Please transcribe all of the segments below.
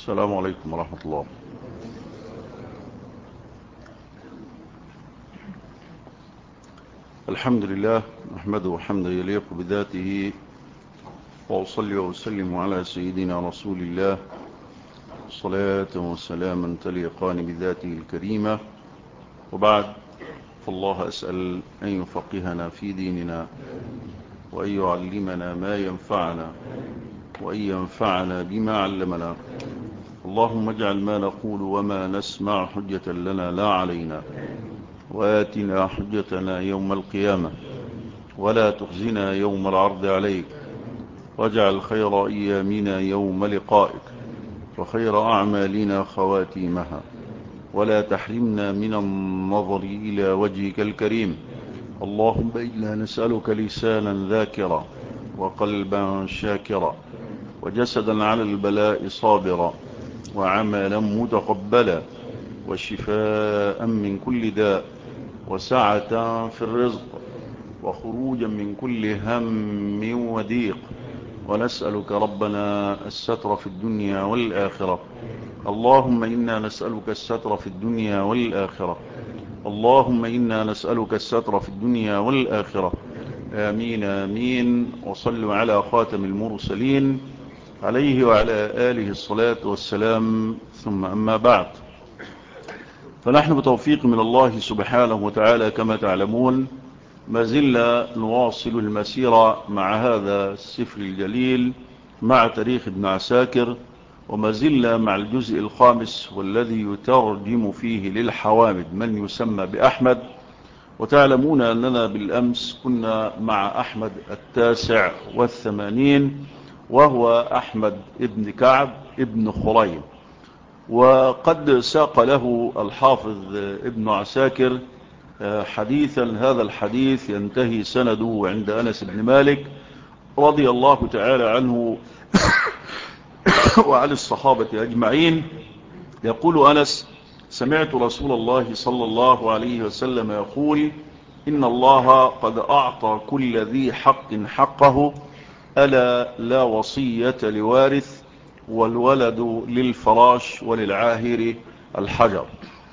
السلام عليكم ورحمة الله. الحمد لله نحمده حمدا يليق بذاته، وأصلي وأسلم على سيدنا رسول الله صلاة وسلاما تليقان بذاته الكريمة. وبعد، فالله أسأل أن يفقهنا في ديننا، وأن يعلمنا ما ينفعنا، وأن ينفعنا بما علمنا. اللهم اجعل ما نقول وما نسمع حجة لنا لا علينا، وآتنا حجتنا يوم القيامة، ولا تخزنا يوم العرض عليك، واجعل خير أيامنا يوم لقائك، وخير أعمالنا خواتيمها، ولا تحرمنا من النظر إلى وجهك الكريم. اللهم إنا نسألك لسانا ذاكرا، وقلبا شاكرا، وجسدا على البلاء صابرا، وعملا متقبلا، وشفاء من كل داء، وسعة في الرزق، وخروجا من كل هم وضيق. ونسألك ربنا الستر في الدنيا والآخرة. اللهم إنا نسألك الستر في الدنيا والآخرة. اللهم إنا نسألك الستر في الدنيا والآخرة. آمين آمين. وصلوا على خاتم المرسلين عليه وعلى آله الصلاة والسلام. ثم أما بعد، فنحن بتوفيق من الله سبحانه وتعالى كما تعلمون ما زلنا نواصل المسيرة مع هذا السفر الجليل، مع تاريخ ابن عساكر، وما زلنا مع الجزء الخامس والذي يترجم فيه للحوامد من يسمى بأحمد. وتعلمون أننا بالأمس كنا مع أحمد 89، وهو أحمد ابن كعب ابن خريم. وقد ساق له الحافظ ابن عساكر حديثا، هذا الحديث ينتهي سنده عند أنس بن مالك رضي الله تعالى عنه وعلى الصحابة أجمعين. يقول أنس: سمعت رسول الله صلى الله عليه وسلم يقول: إن الله قد أعطى كل ذي حق حقه، ألا لا وصية لوارث، والولد للفراش، وللعاهر الحجر.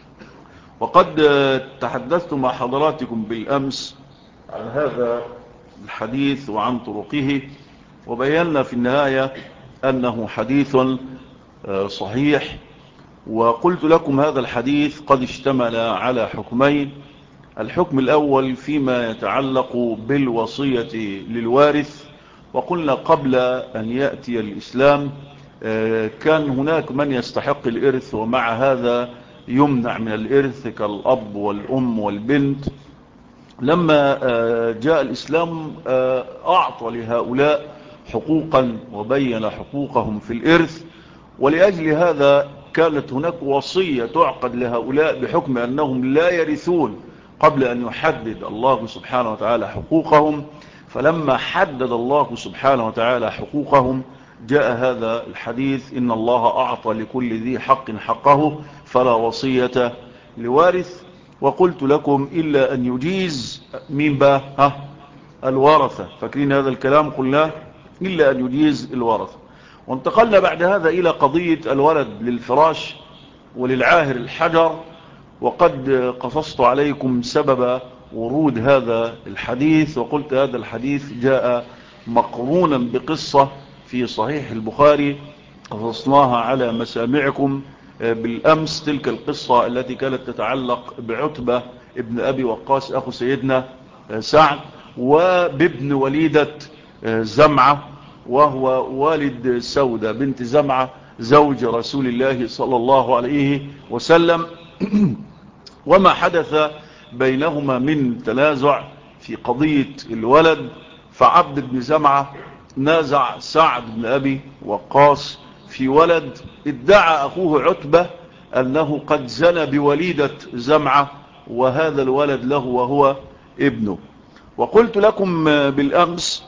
وقد تحدثت مع حضراتكم بالأمس عن هذا الحديث وعن طرقه، وبينا في النهاية أنه حديث صحيح. وقلت لكم هذا الحديث قد اشتمل على حكمين: الحكم الأول فيما يتعلق بالوصية للوارث، وقلنا قبل أن يأتي الإسلام كان هناك من يستحق الإرث ومع هذا يمنع من الإرث كالأب والأم والبنت. لما جاء الإسلام أعطى لهؤلاء حقوقا وبين حقوقهم في الإرث، ولأجل هذا كانت هناك وصية تعقد لهؤلاء بحكم أنهم لا يرثون قبل أن يحدد الله سبحانه وتعالى حقوقهم. فلما حدد الله سبحانه وتعالى حقوقهم جاء هذا الحديث: إن الله أعطى لكل ذي حق حقه فلا وصية لوارث. وقلت لكم إلا أن يجيز مين بقى؟ الورثة. فاكرين هذا الكلام؟ قلنا إلا أن يجيز الورثة. وانتقلنا بعد هذا إلى قضية الولد للفراش وللعاهر الحجر. وقد قصصت عليكم سبب ورود هذا الحديث، وقلت هذا الحديث جاء مقرونا بقصة في صحيح البخاري قصصناها على مسامعكم بالأمس. تلك القصة التي كانت تتعلق بعتبة ابن أبي وقاص أخو سيدنا سعد، وبابن وليدة زمعة، وهو والد سودة بنت زمعة زوج رسول الله صلى الله عليه وسلم. وما حدث بينهما من تنازع في قضية الولد، فعبد بن زمعة نازع سعد بن أبي وقاص في ولد ادعى أخوه عتبة أنه قد زنى بوليدة زمعة، وهذا الولد له وهو ابنه. وقلت لكم بالأمس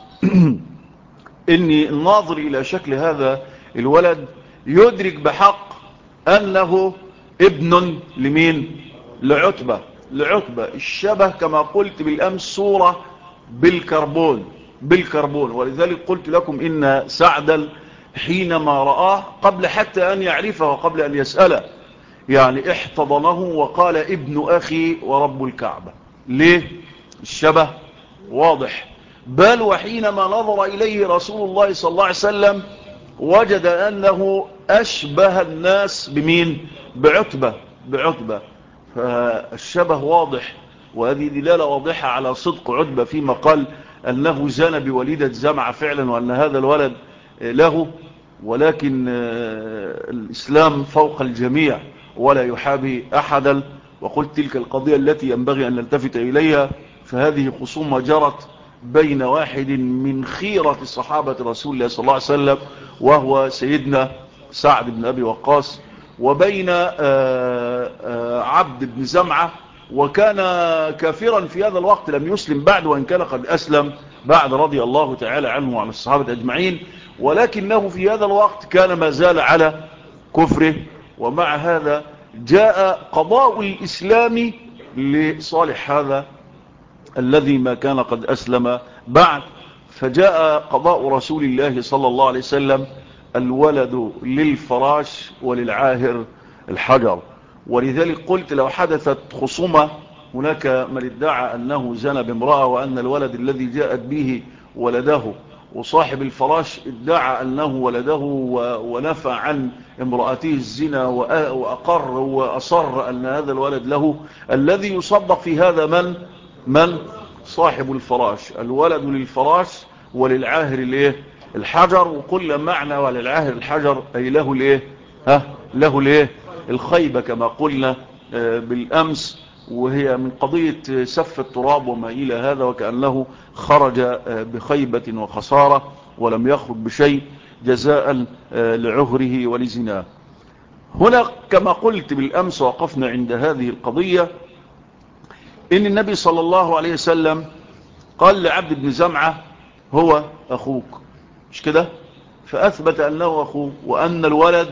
إني الناظر إلى شكل هذا الولد يدرك بحق أنه ابن لمين؟ لعتبة. الشبه كما قلت بالأمس صورة بالكربون. ولذلك قلت لكم إن سعدا حينما رآه قبل حتى أن يعرفه وقبل أن يسأله، يعني احتضنه وقال ابن أخي ورب الكعبة. ليه؟ الشبه واضح. بل وحينما نظر إليه رسول الله صلى الله عليه وسلم وجد أنه أشبه الناس بمين؟ بعتبة. فالشبه واضح، وهذه دلالة واضحة على صدق عتبة فيما قال أنه زنى بوليدة زمعة فعلا، وأن هذا الولد له. ولكن الإسلام فوق الجميع ولا يحابي أحدا. وقلت تلك القضية التي ينبغي أن نلتفت إليها. فهذه خصومة جرت بين واحد من خيرة صحابة رسول الله صلى الله عليه وسلم وهو سيدنا سعد بن أبي وقاص، وبين عبد بن زمعة، وكان كافرا في هذا الوقت لم يسلم بعد، وإن كان قد أسلم بعد رضي الله تعالى عنه وعن الصحابة أجمعين، ولكنه في هذا الوقت كان ما زال على كفره. ومع هذا جاء قضاء الإسلام لصالح هذا الذي ما كان قد أسلم بعد، فجاء قضاء رسول الله صلى الله عليه وسلم الولد للفراش وللعاهر الحجر. ولذلك قلت لو حدثت خصومة، هناك من ادعى أنه زنى بامرأة وأن الولد الذي جاءت به ولده، وصاحب الفراش ادعى أنه ولده ونفى عن امرأته الزنا وأقر وأصر أن هذا الولد له، الذي يصدق في هذا من صاحب الفراش. الولد للفراش وللعاهر الحجر. وكل معنى وللعاهر الحجر أي له الخيبة كما قلنا بالأمس، وهي من قضية سف التراب وما إلى هذا، وكأنه خرج بخيبة وخسارة ولم يخرج بشيء جزاء لعهره ولزناه. هنا كما قلت بالأمس وقفنا عند هذه القضية، إن النبي صلى الله عليه وسلم قال لعبد بن زمعة هو أخوك، مش كده؟ فأثبت أنه أخوه، وأن الولد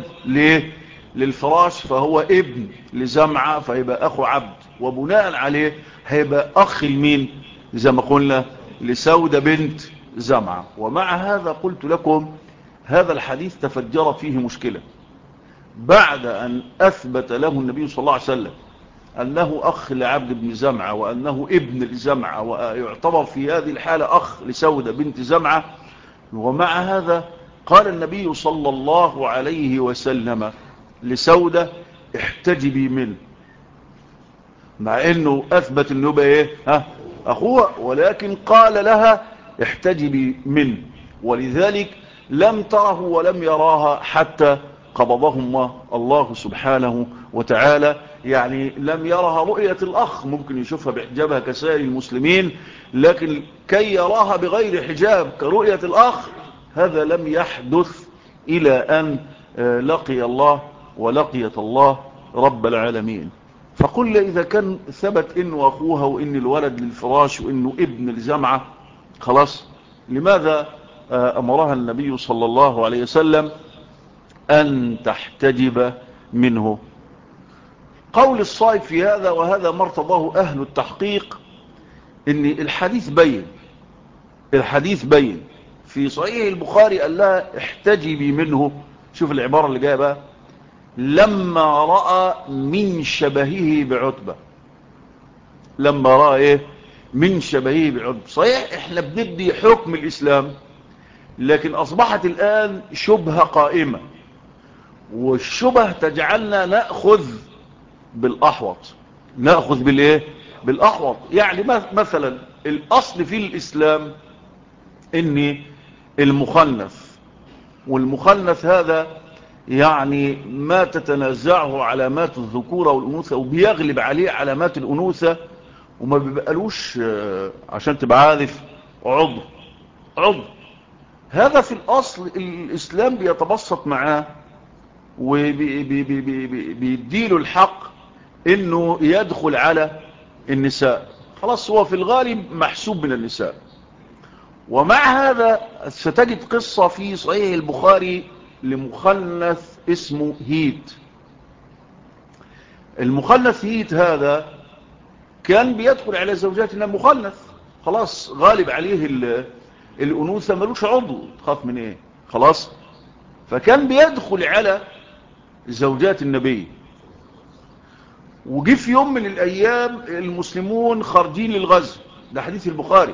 للفراش فهو ابن لزمعة، فيبقى أخو عبد، وبناء عليه هيبقى أخ المين زي ما قلنا لسودة بنت زمعة. ومع هذا قلت لكم هذا الحديث تفجر فيه مشكلة. بعد أن أثبت له النبي صلى الله عليه وسلم أنه أخ لعبد بن زمعة وأنه ابن لزمعة ويعتبر في هذه الحالة أخ لسودة بنت زمعة، ومع هذا قال النبي صلى الله عليه وسلم لسودة احتجبي منه، مع أنه أثبت أنه بقى أخوه، ولكن قال لها احتجبي منه. ولذلك لم تره ولم يراها حتى قبضهما الله سبحانه وتعالى. يعني لم يرها رؤية الأخ، ممكن يشوفها بحجابها كسائر المسلمين، لكن كي يراها بغير حجاب كرؤية الأخ هذا لم يحدث إلى أن لقي الله ولقيت الله رب العالمين. فقل إذا كان ثبت إنه أخوها وإن الولد للفراش وإنه ابن لزمعة، خلاص لماذا أمرها النبي صلى الله عليه وسلم أن تحتجب منه؟ قول الصائب في هذا، وهذا ما ارتضاه أهل التحقيق، إن الحديث بين في صحيح البخاري قال لها احتجبي منه. شوف العبارة اللي جايه بقى، لما رأى من شبهه بعتبة. لما رأى من شبهه بعتبة. صحيح احنا بندي حكم الإسلام، لكن أصبحت الآن شبهة قائمة، والشبه تجعلنا نأخذ بالأحوط. بالأحوط. يعني مثلا الأصل في الإسلام إن المخنث، والمخنث هذا يعني ما تتنازعه علامات الذكورة والأنوثة وبيغلب عليه علامات الأنوثة، وما بيبقالوش عشان تبقى عارف عضو. هذا في الأصل الإسلام بيتبسط معاه وبيديله الحق إنه يدخل على النساء، خلاص هو في الغالب محسوب من النساء. ومع هذا ستجد قصة في صحيح البخاري لمخنث اسمه هيت. المخنث هيت هذا كان بيدخل على زوجاتنا مخنث، خلاص غالب عليه الأنوثة، ملوش عضو، تخاف من ايه؟ خلاص. فكان بيدخل على زوجات النبي. وجي في يوم من الأيام المسلمون خارجين للغزو، ده حديث البخاري،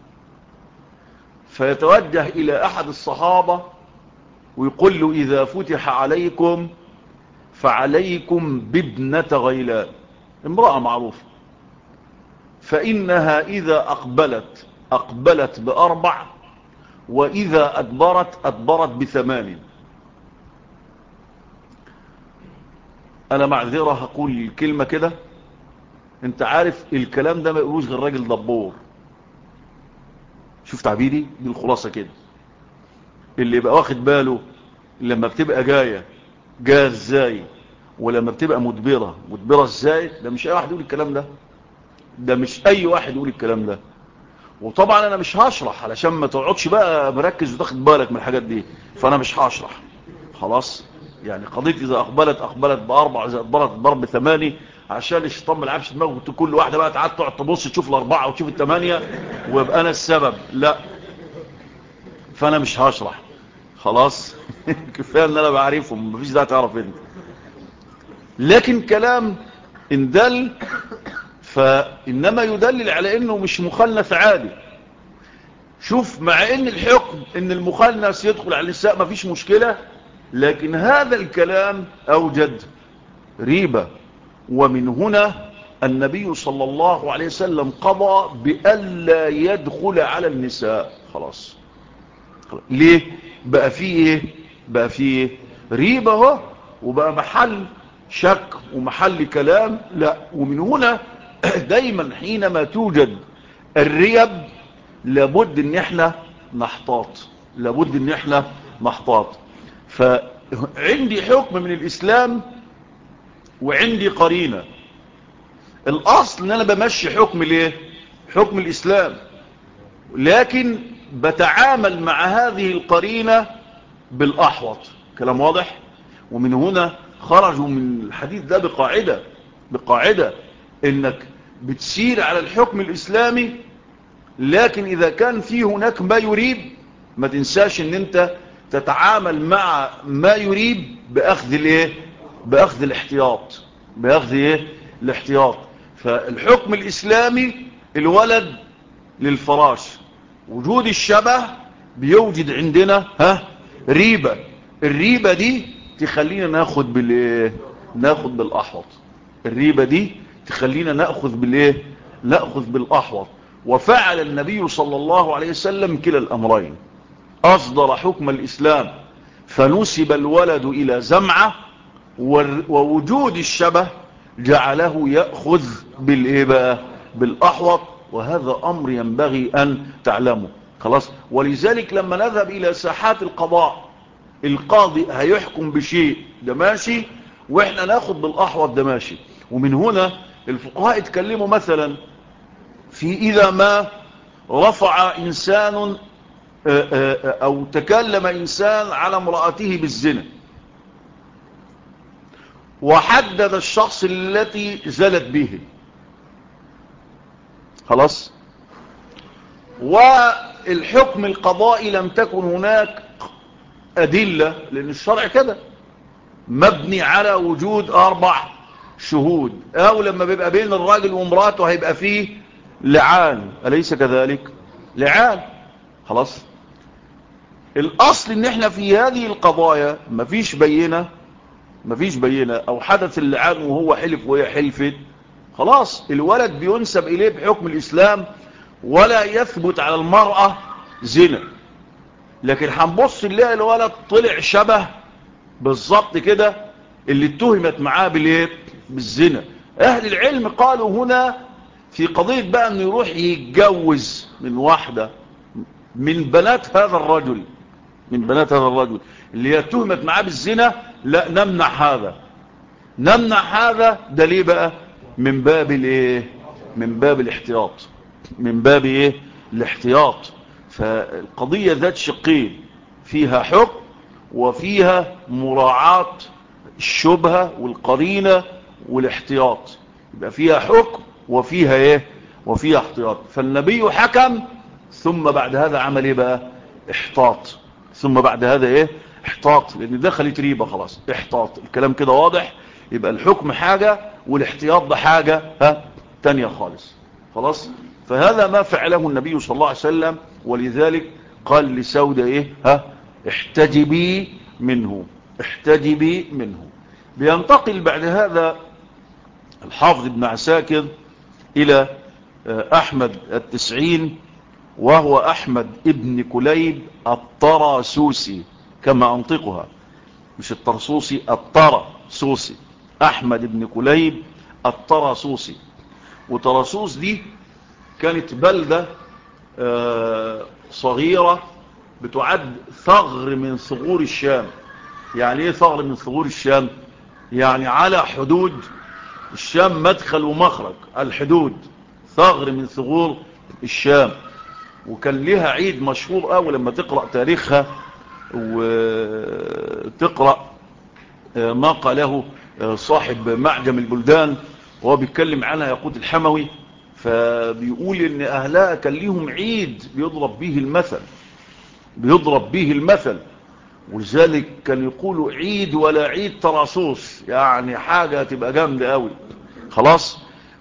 فيتوجه إلى أحد الصحابة ويقول له إذا فتح عليكم فعليكم بابنة غيلان، امرأة معروفة، فإنها إذا أقبلت ب4، وإذا أدبرت ب8. أنا معذرة هقول الكلمة كده، انت عارف الكلام ده ما يقولوش غير راجل دبور. شوف تعبيري دي الخلاصة كده، اللي يبقى واخد باله لما بتبقى جاية ازاي، ولما بتبقى مدبرة ازاي. ده مش اي واحد يقول الكلام ده مش اي واحد يقول الكلام ده. وطبعا انا مش هشرح علشان ما تقعدش بقى مركز وتاخد بالك من الحاجات دي، فانا مش هشرح خلاص. يعني قضية اذا اقبلت ب4 واذا ادبرت ب8، عشان الشيطان ما يلعبش دماغه كل واحدة بقى تعال تقعد تبص تشوف ال4 وتشوف ال8 ويبقى انا السبب، لا. فانا مش هشرح خلاص. كفايه ان انا بعرفهم، مفيش داعي تعرف انت. لكن كلام ان دل فانما يدلل على انه مش مخنث عادي. شوف، مع ان الحكم ان المخنث يدخل على النساء مفيش مشكلة، لكن هذا الكلام اوجد ريبة. ومن هنا النبي صلى الله عليه وسلم قضى بألا يدخل على النساء. خلاص. ليه؟ بقى فيه ريبة هو، وبقى محل شك ومحل كلام. لا. ومن هنا دايما حينما توجد الريب لابد ان احنا نحتاط. فعندي حكم من الاسلام وعندي قرينة. الاصل ان انا بمشي حكم الاسلام، لكن بتعامل مع هذه القرينة بالاحوط. كلام واضح. ومن هنا خرجوا من الحديث ده بقاعدة انك بتسير على الحكم الاسلامي، لكن اذا كان في هناك ما يريب ما تنساش ان انت تتعامل مع ما يريب باخذ الاحتياط. فالحكم الاسلامي الولد للفراش، وجود الشبه بيوجد عندنا ريبة. الريبة دي تخلينا ناخد بالاحوط. الريبة دي تخلينا ناخذ بالاحوط. وفعل النبي صلى الله عليه وسلم كلا الامرين. اصدر حكم الاسلام فنسب الولد الى زمعة، ووجود الشبه جعله يأخذ بالاحوط. وهذا امر ينبغي ان تعلمه. خلاص. ولذلك لما نذهب الى ساحات القضاء، القاضي هيحكم بشيء ده ماشي، واحنا ناخد بالاحوط ده ماشي. ومن هنا الفقهاء اتكلموا مثلا في اذا ما رفع انسان او تكلم انسان على امرأته بالزنا، وحدد الشخص التي زلت به. خلاص. والحكم القضائي لم تكن هناك أدلة، لأن الشرع كده مبني على وجود 4 شهود، أو لما بيبقى بين الراجل ومراته هيبقى فيه لعان، أليس كذلك؟ لعان. خلاص. الأصل إن احنا في هذه القضايا مفيش بينة، أو حدث اللعان وهو حلف وهي حلفت، خلاص الولد بينسب إليه بحكم الإسلام، ولا يثبت على المرأة زنا. لكن هنبص نلاقي الولد طلع شبه بالظبط كده اللي اتهمت معاه بالزنا. اهل العلم قالوا هنا في قضية بقى انه يروح يتجوز من واحدة من بنات هذا الرجل اللي هي اتهمت معاه بالزنا، لا نمنع هذا. ده ليه بقى؟ من باب الاحتياط. فالقضية ذات شقين، فيها حكم وفيها مراعاة الشبهة والقرينة والاحتياط. يبقى فيها حكم وفيها احتياط. فالنبي حكم، ثم بعد هذا عمل بقى؟ احتاط. ثم بعد هذا احتاط، لان دخلت ريبة خلاص، احتاط. الكلام كده واضح؟ يبقى الحكم حاجة والاحتياط ده حاجة تانية خالص. خلاص. فهذا ما فعله النبي صلى الله عليه وسلم، ولذلك قال لسودة ايه؟ احتجبي منه، احتجبي منه. بينتقل بعد هذا الحافظ ابن عساكر الى احمد التسعين، وهو احمد ابن كليب الطراسوسي كما انطقها، مش الطرسوسي، الطرسوسي. احمد ابن كليب الطرسوسي. وطرسوس دي كانت بلدة صغيرة بتعد ثغر من ثغور الشام. يعني ايه ثغر من ثغور الشام؟ يعني على حدود الشام، مدخل ومخرج الحدود، ثغر من ثغور الشام. وكان لها عيد مشهور قوي لما تقرأ تاريخها وتقرأ ما قاله صاحب معجم البلدان وهو بيتكلم عنها يقود الحموي، فبيقول ان اهلها كان ليهم عيد بيضرب به المثل، بيضرب به المثل. ولذلك كان يقولوا عيد ولا عيد طراسوس، يعني حاجة تبقى جامدة قوي. خلاص.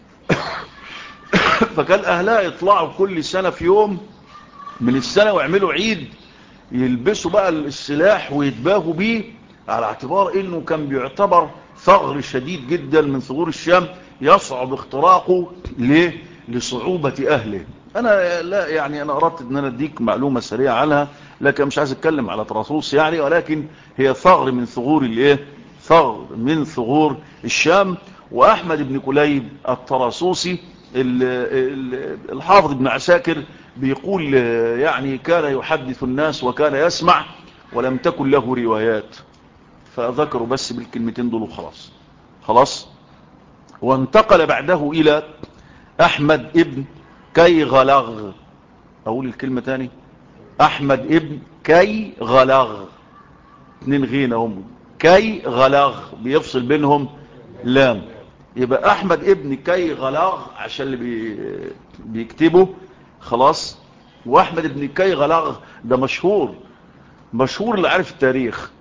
فكان اهلها يطلعوا كل سنة في يوم من السنة ويعملوا عيد، يلبسوا بقى السلاح ويتباهوا بيه، على اعتبار انه كان بيعتبر ثغر شديد جدا من ثغور الشام يصعب اختراقه لصعوبة اهله. انا لا يعني انا اردت ان انا اديك معلومة سريعة عنها، لكن مش عايز اتكلم على طراسوس يعني، ولكن هي ثغر من ثغور الايه، ثغر من ثغور الشام. واحمد بن كليب الطراسوسي الحافظ ابن عساكر بيقول يعني كان يحدث الناس وكان يسمع ولم تكن له روايات، فذكروا بس بالكلمتين دول وخلاص. خلاص. وانتقل بعده الى احمد ابن كيغلغ. اقول الكلمة تاني، احمد ابن كيغلغ، 2 غين هم، كيغلغ بيفصل بينهم لام. يبقى احمد ابن كيغلغ عشان اللي بيكتبه. خلاص. واحمد ابن كيغلغ ده مشهور، مشهور اللي عارف التاريخ،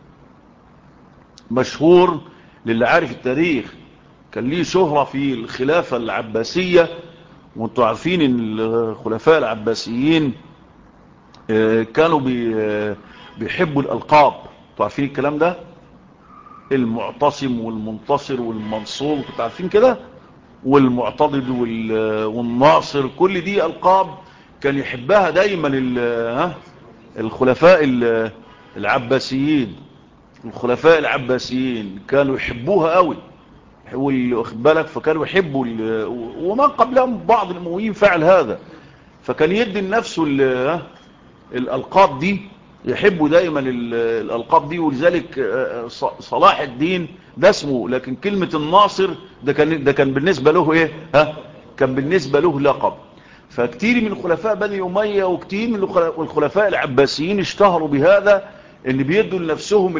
مشهور للي عارف التاريخ. كان ليه شهرة في الخلافة العباسية، وانتوا عارفين ان الخلفاء العباسيين كانوا بيحبوا الألقاب. انتوا عارفين الكلام ده، المعتصم والمنتصر والمنصور، انتوا عارفين كده، والمعتضد والناصر، كل دي ألقاب كان يحبها دايما الخلفاء العباسيين. الخلفاء العباسيين كانوا يحبوها قوي، واخد بالك، فكانوا يحبوا ومن قبلهم بعض الأمويين فعل هذا، فكان يدي لنفسه الألقاب دي، يحبوا دايما الألقاب دي. ولذلك صلاح الدين ده اسمه، لكن كلمة الناصر ده كان بالنسبة له ايه؟ كان بالنسبة له لقب. فكتير من خلفاء بني أمية وكتير من الخلفاء العباسيين اشتهروا بهذا، ان بيدوا لنفسهم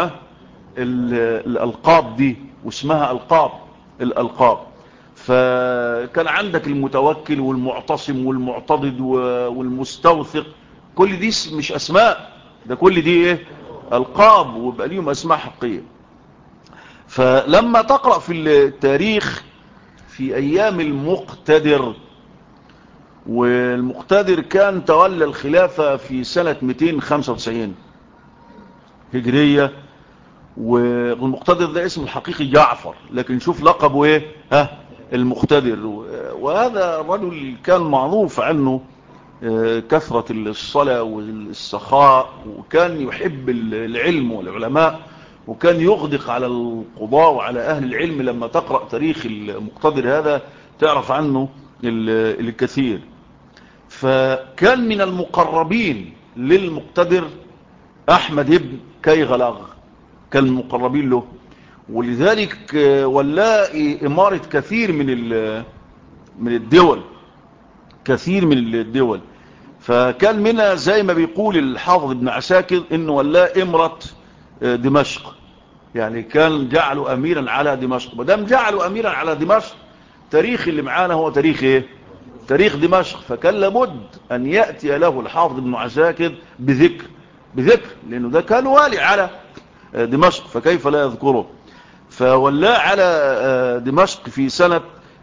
الألقاب دي، واسمها ألقاب، الألقاب. فكان عندك المتوكل والمعتصم والمعتضد والمستوثق، كل دي مش أسماء، ده كل دي ايه؟ ألقاب، ويبقى ليهم أسماء حقيقية. فلما تقرأ في التاريخ في أيام المقتدر، والمقتدر كان تولى الخلافة في سنة 295 هجرية، والمقتدر ده اسم الحقيقي جعفر، لكن شوف لقبه ايه؟ المقتدر. وهذا الرجل كان معروف عنه كثرة الصلاة والسخاء، وكان يحب العلم والعلماء، وكان يغدق على القضاء وعلى أهل العلم. لما تقرأ تاريخ المقتدر هذا تعرف عنه الكثير. فكان من المقربين للمقتدر أحمد ابن كيغلغ، كان المقربين له، ولذلك ولا إمارة كثير من الدول، كثير من الدول. فكان منها زي ما بيقول الحافظ ابن عساكر انه ولا إمرة دمشق، يعني كان جعله أميرا على دمشق. مدام جعله أميرا على دمشق، تاريخ اللي معانا هو تاريخ ايه؟ تاريخ دمشق. فكان لابد أن يأتي له الحافظ ابن عساكر بذكر بذكر، لأنه ده كان والي على دمشق، فكيف لا يذكره؟ فولاه على دمشق في سنة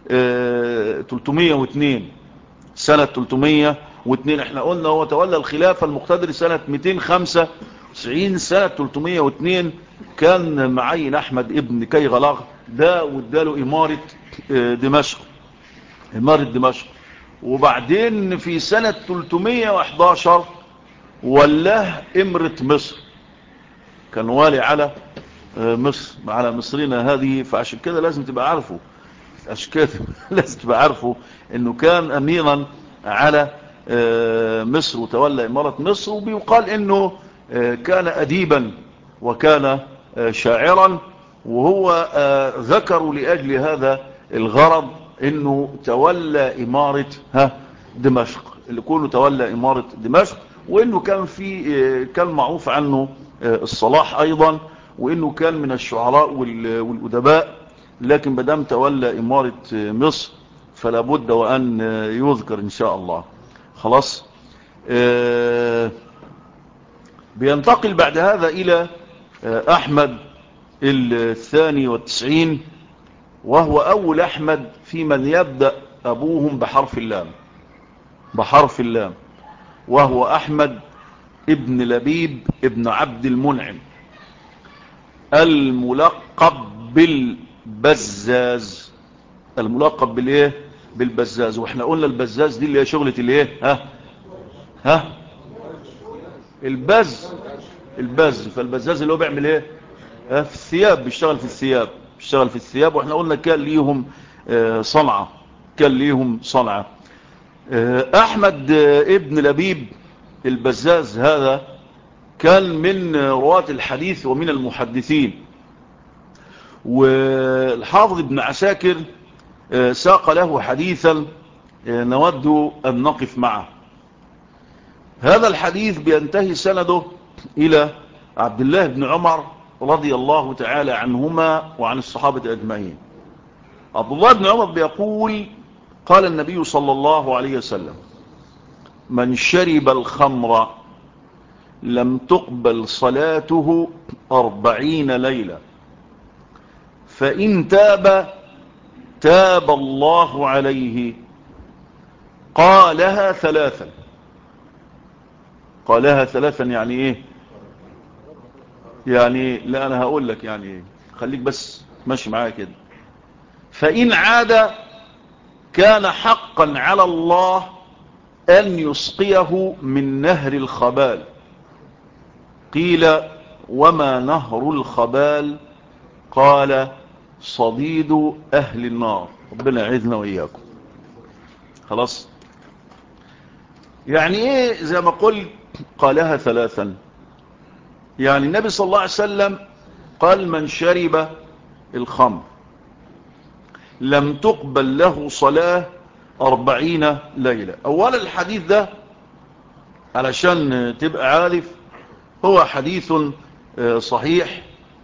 302. سنة 302. احنا قلنا هو تولى الخلافة المقتدر سنة 295. سنة 302 كان معين أحمد ابن كيغلغ ده واداله إمارة دمشق، إمارة دمشق. وبعدين في سنة 311 ولاه إمرة مصر، كان والي على مصر، على مصرنا هذه. فعشان كده لازم تبقى عارفه، عشان كده لازم تبقى عارفه انه كان اميرا على مصر وتولى امارة مصر. وبيقال انه كان اديبا وكان شاعرا، وهو ذكروا لاجل هذا الغرض انه تولى امارة دمشق، اللي كله تولى امارة دمشق. وانه كان في كان معروف عنه الصلاح ايضا، وانه كان من الشعراء والادباء. لكن مادام تولى امارة مصر فلا بد وان يذكر ان شاء الله. خلاص. بينتقل بعد هذا الى احمد 92، وهو اول احمد في من يبدأ ابوهم بحرف اللام، بحرف اللام، وهو احمد ابن لبيب ابن عبد المنعم الملقب بالبزاز. الملقب بالايه؟ بالبزاز. واحنا قلنا البزاز دي اللي هي شغلة الايه؟ البز، البز. فالبزاز اللي هو بيعمل ايه؟ في الثياب، بيشتغل في الثياب، بيشتغل في الثياب. واحنا قلنا كان ليهم صنعة، كان ليهم صنعة. احمد ابن لبيب البزاز هذا كان من رواة الحديث ومن المحدثين. والحافظ ابن عساكر ساق له حديثا نود أن نقف معه. هذا الحديث بينتهي سنده إلى عبد الله بن عمر رضي الله تعالى عنهما وعن الصحابة أجمعين. عبد الله بن عمر بيقول: قال النبي صلى الله عليه وسلم: من شرب الخمر لم تقبل صلاته 40 ليلة، فإن تاب تاب الله عليه. قالها ثلاثا. قالها ثلاثا يعني ايه؟ يعني لا انا هقول لك يعني ايه، خليك بس ماشي معايا كده. فإن عاد كان حقا على الله أن يسقيه من نهر الخبال. قيل: وما نهر الخبال؟ قال: صديد أهل النار. ربنا يعيذنا وإياكم. خلاص. يعني ايه زي ما قلت قالها ثلاثا؟ يعني النبي صلى الله عليه وسلم قال: من شرب الخمر لم تقبل له صلاة 40 ليلة. اولا الحديث ده علشان تبقى عارف هو حديث صحيح،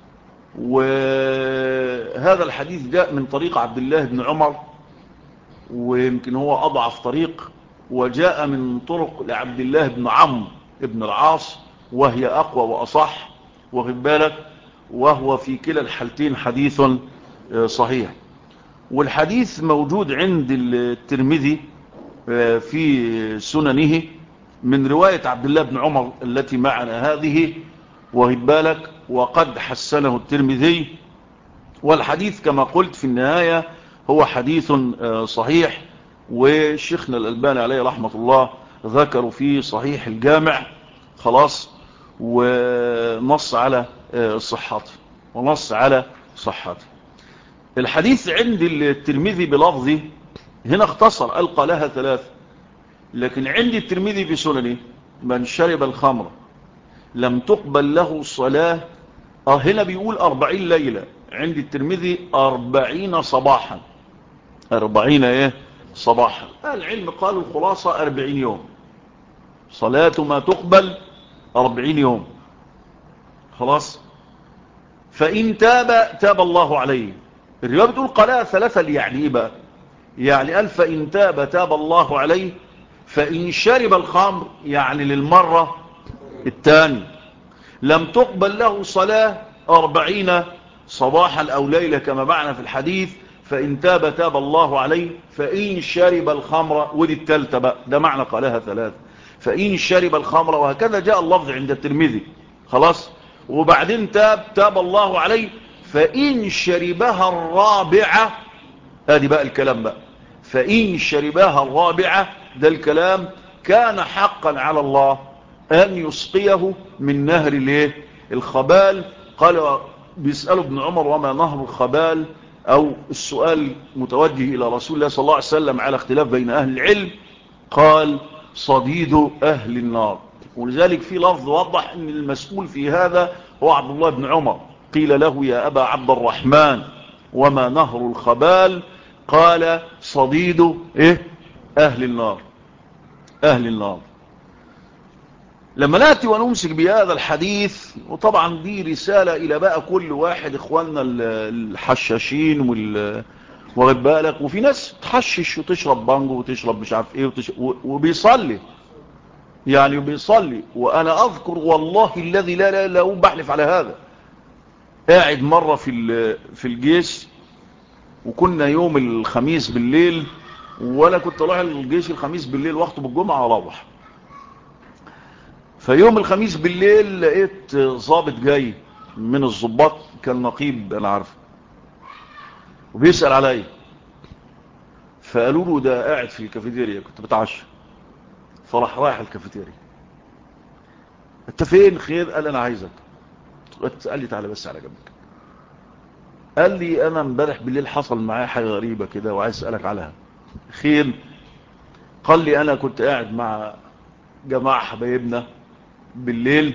وهذا الحديث جاء من طريق عبد الله بن عمر، ويمكن هو أضعف طريق، وجاء من طرق لعبد الله بن عمرو بن العاص وهي أقوى وأصح، واخد بالك، وهو في كلا الحالتين حديث صحيح. والحديث موجود عند الترمذي في سننه من رواية عبد الله بن عمر التي معنا هذه، واخد بالك، وقد حسنه الترمذي. والحديث كما قلت في النهاية هو حديث صحيح، وشيخنا الألباني عليه رحمة الله ذكروا في صحيح الجامع. خلاص. ونص على صحته، ونص على صحته. الحديث عند الترمذي بلفظه هنا اختصر، ألقى لها ثلاث. لكن عند الترمذي بسننه: من شرب الخمر لم تقبل له صلاة. هنا بيقول 40 ليلة، عند الترمذي 40 صباحا. 40 ايه؟ صباحا. العلم قالوا الخلاصة 40 يوم، صلاة ما تقبل 40 يوم. خلاص. فإن تاب تاب الله عليه. الرواية بتقول قالها ثلاثة، يعني ايه بقى؟ يعني قال فإن تاب تاب الله عليه، فإن شرب الخمر يعني للمرة الثاني لم تقبل له صلاة 40 صباحا أو ليلة كما معنا في الحديث، فإن تاب تاب الله عليه، فإن شرب الخمر، ودي التالتة بقى، ده معنى قالها 3، فإن شرب الخمر، وهكذا جاء اللفظ عند الترمذي. خلاص. وبعدين تاب الله عليه، فإن شربها الرابعة، ادي بقى الكلام بقى، فإن شربها الرابعة، ده الكلام، كان حقا على الله أن يسقيه من نهر الايه الخبال. قال بيسأله ابن عمر وما نهر الخبال، أو السؤال متوجه إلى رسول الله صلى الله عليه وسلم على اختلاف بين أهل العلم، قال صديد أهل النار. ولذلك في لفظ وضح أن المسؤول في هذا هو عبد الله بن عمر. قيل له يا أبا عبد الرحمن وما نهر الخبال؟ قال صديد أهل النار، أهل النار. لما نأتي ونمسك بهذا الحديث، وطبعا دي رسالة إلى بقى كل واحد، إخواننا الحشاشين واخد بالك، وفي ناس تحشش وتشرب بانجو وتشرب مش عارف ايه وبيصلي، يعني بيصلي. وأنا أذكر والله الذي لا بحلف على هذا، قاعد مرة في الجيش، وكنا يوم الخميس بالليل، ولا كنت رايح الجيش الخميس بالليل واخطب الجمعة واروح. فيوم الخميس بالليل لقيت ضابط جاي من الضباط، كان نقيب انا عارف، وبيسأل عليا. فقالوا له ده قاعد في الكافيتيريا، كنت بتعشى. فراح رايح الكافيتيريا، انت فين؟ خير. قال انا عايزك. قال لي تعالى بس على جنبك. قال لي انا امبارح بالليل حصل معايا حاجه غريبه كده وعايز اسالك عليها. خير. قال لي انا كنت قاعد مع جماعه حبايبنا بالليل،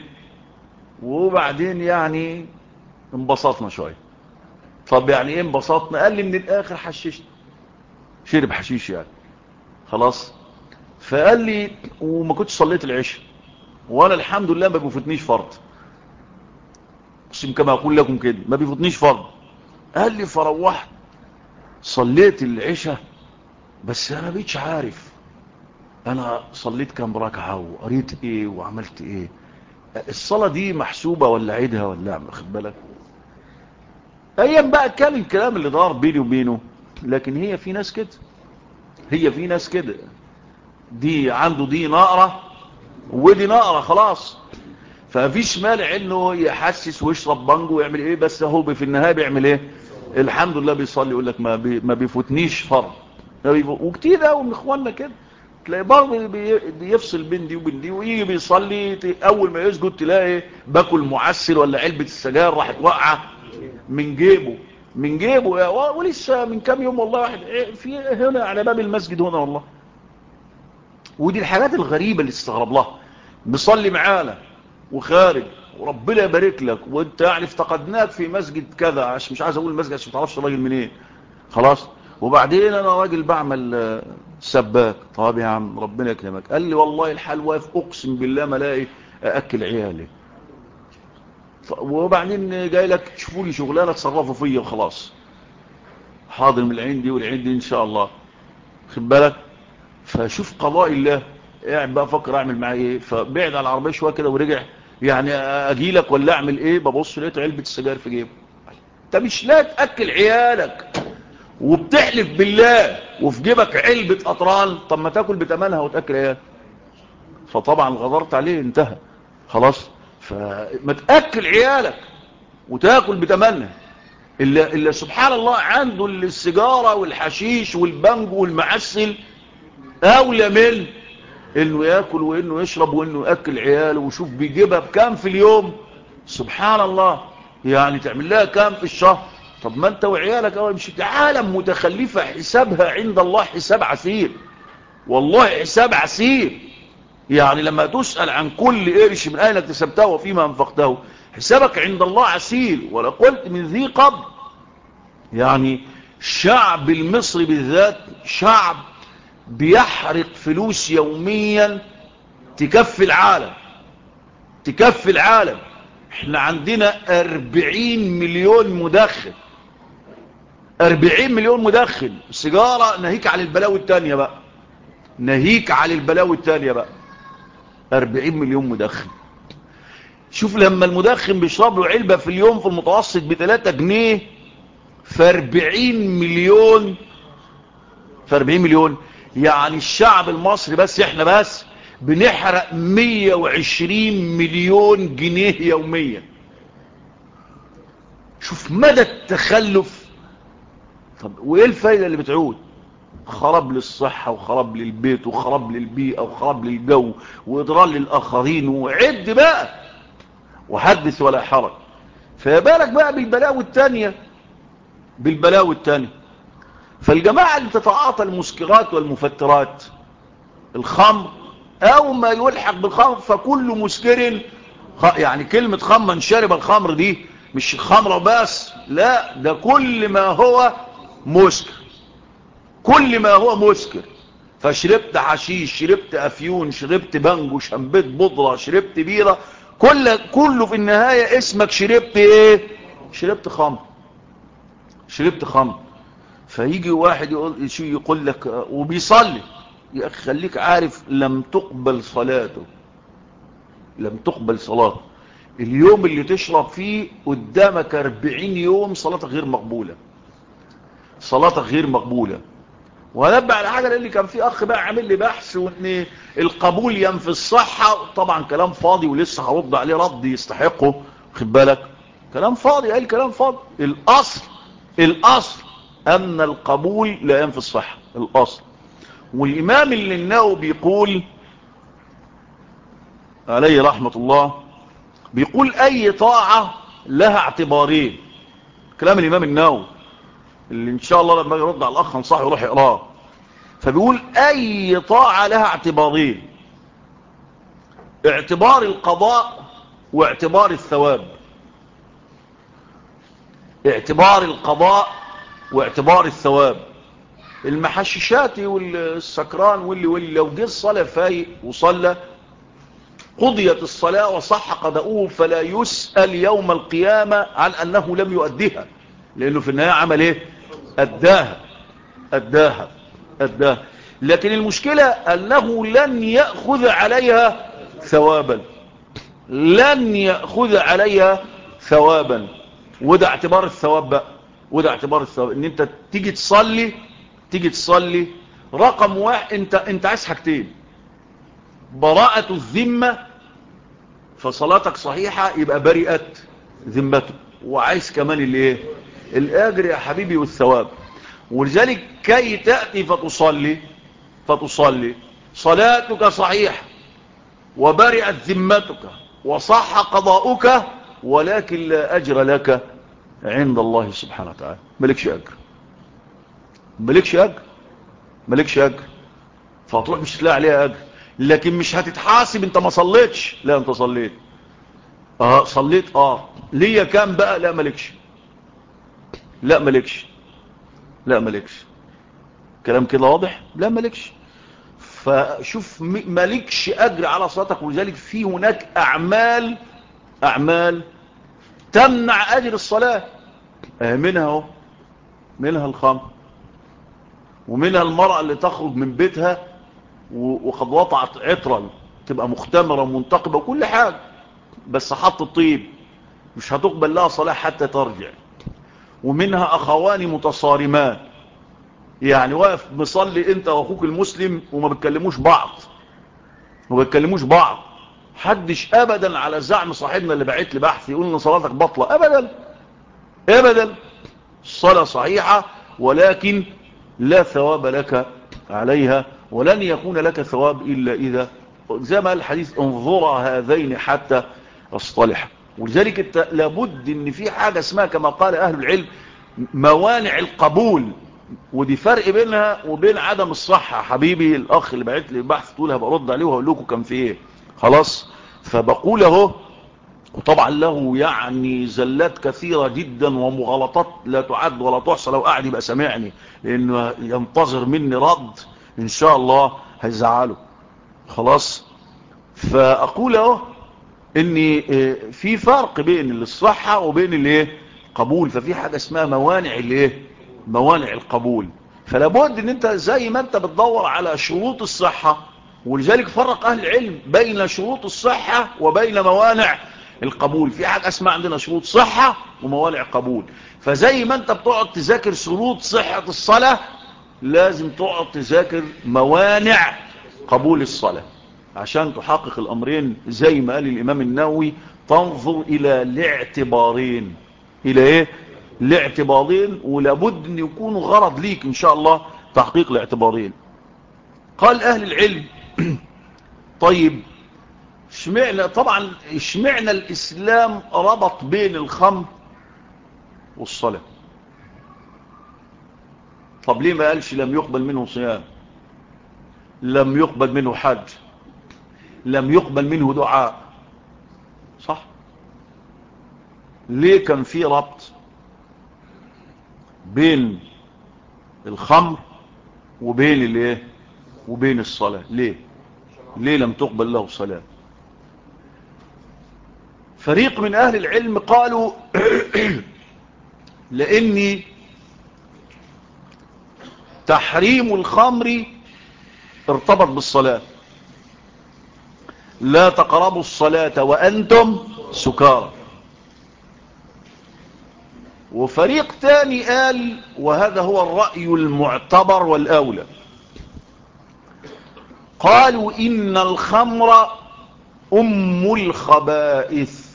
وبعدين يعني انبسطنا شويه. طب يعني ايه انبسطنا؟ قال لي من الاخر حششت، شرب حشيش يعني. خلاص. فقال لي وما كنتش صليت العشاء، وانا الحمد لله ما بيفوتنيش فرض، اقسم كما اقول لكم كده ما بيفوتنيش فرض. قال لي فروحت صليت العشاء، بس انا بقيتش عارف انا صليت كام ركعه وقريت ايه وعملت ايه. الصلاه دي محسوبه ولا عيدها ولا واخد بالك؟ ايام بقى كان الكلام اللي دار بيني وبينه، لكن هي في ناس كده، هي في ناس كده، دي عنده دي نقره ودي نقره خلاص. فمفيش مانع انه يحسس ويشرب بانجو ويعمل ايه، بس هو في النهايه بيعمل ايه؟ الحمد لله بيصلي، يقول لك ما بيفوتنيش فرض. وكتير قوي من اخواننا كده، تلاقي برضه بيفصل بين دي وبين دي، ويجي بيصلي اول ما يسجد تلاقي باكل معسل ولا علبه السجاير راحت واقعه من جيبه ولسه من كام يوم والله واحد في هنا على باب المسجد هنا والله. ودي الحاجات الغريبه اللي استغرب لها. بيصلي معانا وخارج وربنا يبارك لك، وانت يعني افتقدناك في مسجد كذا، عشان مش عايز اقول المسجد عشان ما تعرفش الراجل منين. خلاص. وبعدين انا راجل بعمل سباك. طب يا عم ربنا يكرمك. قال لي والله الحال واقف اقسم بالله ما الاقي اكل عيالي، وبعدين جاي لك تشوفوا لي شغلانه تصرفوا فيا وخلاص. حاضر من العين دي والعين دي ان شاء الله، خد بالك. فشوف قضاء الله. قاعد بقى افكر اعمل معاه ايه، فبعد على العربيه شويه كده ورجع، يعني اجي لك ولا اعمل ايه؟ ببص لقيت علبه السجاير في جيبه. انت مش لا تاكل عيالك وبتحلف بالله وفي جيبك علبه اطران؟ طب ما تاكل بتمنها وتاكل عيالك. فطبعا غدرت عليه، انتهى خلاص. فما تاكل عيالك وتاكل بتمنها. الا سبحان الله عنده السيجاره والحشيش والبنج والمعسل اولى من انه ياكل وانه يشرب وانه ياكل عياله. وشوف بيجيبها بكام في اليوم، سبحان الله، يعني تعمل لها كام في الشهر؟ طب ما انت وعيالك مش عالم متخلفه، حسابها عند الله حساب عسير، والله حساب عسير. يعني لما تسأل عن كل قرش من اين اكتسبته وفيما انفقته، حسابك عند الله عسير. ولا قلت من ذي قبل، يعني الشعب المصري بالذات شعب بيحرق فلوس يوميا تكفي العالم، تكفي العالم. احنا عندنا 40 مليون مدخن، 40 مليون مدخن. السيجارة ناهيك على البلاوي التانية بقى، ناهيك على البلاوي التانية بقى. 40 مليون مدخن. شوف لما المدخن بيشرب له علبة في اليوم في المتوسط ب3 جنيه في 40 مليون، في 40 مليون، يعني الشعب المصري بس احنا بس بنحرق 120 مليون جنيه يوميا. شوف مدى التخلف. طب وايه الفايدة اللي بتعود؟ خراب للصحة وخراب للبيت وخراب للبيئة وخراب للجو واضرار للآخرين، وعد بقى وحدث ولا حرج. فيبالك بقى بالبلاوي التانية، بالبلاوي التانية. فالجماعة اللي تتعاطى المسكرات والمفترات، الخمر او ما يلحق بالخمر، فكل مسكر يعني كلمة خمر شارب الخمر دي مش خمرة بس، لا ده كل ما هو مسكر، كل ما هو مسكر. فشربت حشيش، شربت افيون، شربت بانجو، شربت بودرة، شربت بيرة، كله في النهاية اسمك شربت ايه؟ شربت خمر، شربت خمر. فيجي واحد يقول لك وبيصلي، يا اخي خليك عارف لم تقبل صلاته، لم تقبل صلاته. اليوم اللي تشرب فيه قدامك 40 يوم صلاتك غير مقبولة، صلاتك غير مقبولة. وهنبع على حاجة، لان كان في اخ بقى عامل لي بحث وان القبول ينفي الصحة. طبعا كلام فاضي، ولسه هرد عليه رد يستحقه، خد بالك كلام فاضي، قال كلام فاضي. الاصل ان القبول لا ينفي الصحة، الاصل. والامام النووي بيقول عليه رحمة الله، بيقول اي طاعة لها اعتبارين. كلام الامام النووي اللي ان شاء الله لما يرد على الاخ انصحه يروح يقراه. فبيقول اي طاعة لها اعتبارين، اعتبار القضاء واعتبار الثواب، اعتبار القضاء واعتبار الثواب. المحششاتي والسكران واللي لو جه الصلاة فايق وصلى قضيت الصلاة وصح قضاؤه، فلا يسأل يوم القيامة عن أنه لم يؤديها، لأنه في النهاية عمل إيه؟ أداها، أداها، أداها. لكن المشكلة أنه لن يأخذ عليها ثوابا، لن يأخذ عليها ثوابا. وده اعتبار الثواب بقى، وده اعتبار الثواب. ان انت تيجي تصلي، تيجي تصلي رقم واحد، انت عايز حاجتين: براءة الذمة، فصلاتك صحيحة يبقى برئت ذمته، وعايز كمان الايه؟ الاجر يا حبيبي والثواب. ولذلك كي تأتي فتصلي صلاتك صحيحة وبرئت ذمتك وصح قضاؤك، ولكن لا أجر لك عند الله سبحانه وتعالى، ملكش أجر، ملكش أجر، ملكش أجر. فهتروح مش تلاقي عليها أجر، لكن مش هتتحاسب انت ما صليتش، لا انت صليت، صليت، ليا كام بقى؟ لا ملكش، لا ملكش، لا ملكش. كلام كده واضح؟ لا ملكش. فشوف ملكش أجر على صلاتك. ولذلك في هناك أعمال تمنع أجر الصلاة. منها منها الخمر، ومنها المرأة اللي تخرج من بيتها وقد وضعت عطرا، تبقى مختمرة ومنتقبة وكل حاجة، بس حط الطيب، مش هتقبل لها صلاة حتى ترجع. ومنها أخوان متصارمان، يعني واقف مصلي انت واخوك المسلم وما بتكلموش بعض، وما بتكلموش بعض. حدش ابدا على زعم صاحبنا اللي بعت لي بحث يقول ان صلاتك بطلة، ابدا ابدا. الصلاة صحيحة، ولكن لا ثواب لك عليها، ولن يكون لك ثواب إلا إذا، زي ما الحديث انظر هذين حتى اصطلح. ولذلك انت لابد ان في حاجة اسمها كما قال أهل العلم موانع القبول، ودي فرق بينها وبين عدم الصحة. حبيبي الأخ اللي بعت لي البحث طول هبرد عليه وهقول لكم كان في ايه، خلاص. فبقول اهو، وطبعا له يعني زلات كثيرة جدا ومغالطات لا تعد ولا تحصى، لو قاعد يبقى سامعني، لانه ينتظر مني رد ان شاء الله هيزعله، خلاص. فاقول اهو ان في فرق بين الصحة وبين الايه؟ قبول. ففي حاجة اسمها موانع الايه؟ موانع القبول. فلابد ان انت زي ما انت بتدور على شروط الصحة، ولذلك فرق اهل العلم بين شروط الصحة وبين موانع القبول. في حاجة اسمها عندنا شروط صحة وموانع قبول. فزي ما انت بتقعد تذاكر شروط صحة الصلاة لازم تقعد تذاكر موانع قبول الصلاة عشان تحقق الامرين. زي ما قال الامام النووي تنظر الى الاعتبارين. الى ايه؟ الاعتبارين، ولابد ان يكونوا غرض ليك ان شاء الله تحقيق الاعتبارين. قال اهل العلم طيب اشمعنى الاسلام ربط بين الخمر والصلاة؟ طب ليه ما قالش لم يقبل منه صيام، لم يقبل منه حج، لم يقبل منه دعاء؟ صح؟ ليه كان في ربط بين الخمر وبين الايه وبين الصلاة؟ ليه لم تقبل له صلاة؟ فريق من اهل العلم قالوا لاني تحريم الخمر ارتبط بالصلاة، لا تقربوا الصلاة وانتم سكارى. وفريق تاني قال، وهذا هو الرأي المعتبر والأولى، قالوا إن الخمر أم الخبائث.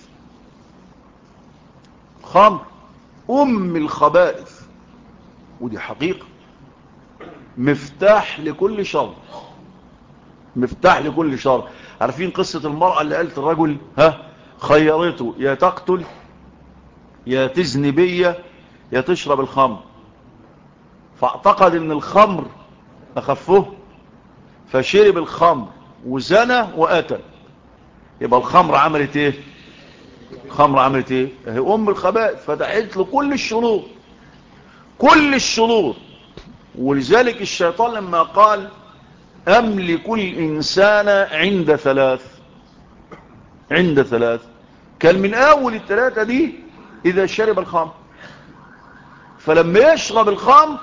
خمر أم الخبائث، ودي حقيقة، مفتاح لكل شر، مفتاح لكل شر. عارفين قصة المرأة اللي قالت الرجل خيرته يا تقتل يا تزني بيا يا تشرب الخمر، فاعتقد ان الخمر اخفه فشرب الخمر وزنى وقتل. يبقى الخمر عملت ايه؟ الخمر عملت ايه؟ هي ام الخبائث، فتحت له كل الشرور، كل الشرور. ولذلك الشيطان لما قال املك الانسان عند ثلاث كان من اول الثلاثة دي اذا شرب الخمر. فلما يشرب الخمر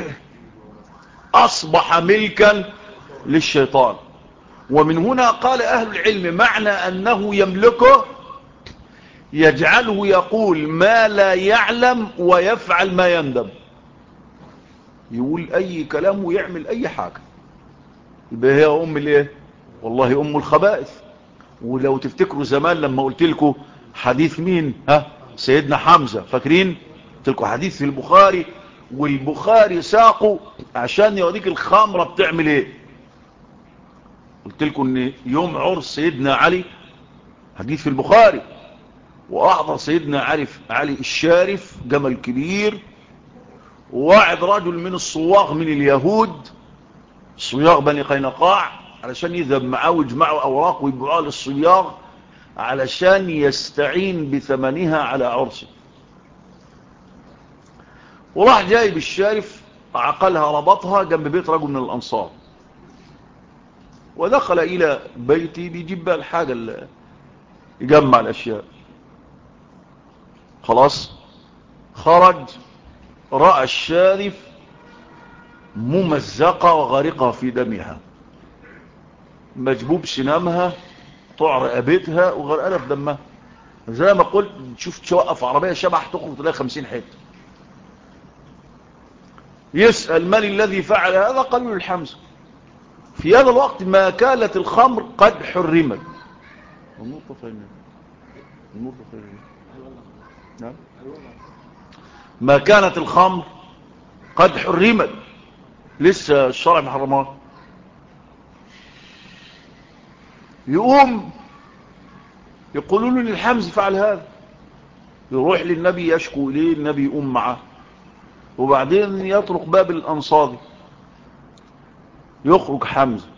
اصبح ملكا للشيطان. ومن هنا قال اهل العلم معنى انه يملكه يجعله يقول ما لا يعلم ويفعل ما يندم، يقول اي كلام ويعمل اي حاجة. يبقى هي ام الايه؟ والله ام الخبائث. ولو تفتكروا زمان لما قلت لكم حديث مين؟ سيدنا حمزة، فاكرين؟ قلت لكم حديث في البخاري، والبخاري ساقه عشان يوريك الخمرة بتعمل ايه. قلت لكم ان يوم عرس سيدنا علي، حديث في البخاري، واحضر سيدنا علي الشارف جمل كبير، وواعد رجل من الصواغ من اليهود، صياغ بني قينقاع، علشان يذهب معاه ويجمعوا اوراق ويبيعوها للصياغ علشان يستعين بثمنها على عرسه. وراح جايب الشارف عقلها ربطها جنب بيت رجل من الانصار، ودخل الى بيتي بيجيب بقى الحاجة اللي يجمع الاشياء. خلاص خرج رأى الشارف ممزقة وغارقة في دمها، مجبوب سنامها طع رقبتها وغرقانة في دمها. زي ما قلت تشوف توقف عربية شبح تخرج تلاقي 50 حتة. يسأل من الذي فعل هذا؟ قالوا الحمزة. في هذا الوقت ما كانت الخمر قد حرمت. ما كانت الخمر قد حرمت، لسه الشرع محرمات. يقوم يقولوا له ان الحمزة فعل هذا، يروح للنبي يشكو اليه، النبي يقوم معه، وبعدين يطرق باب الانصاري، يخرج حمزة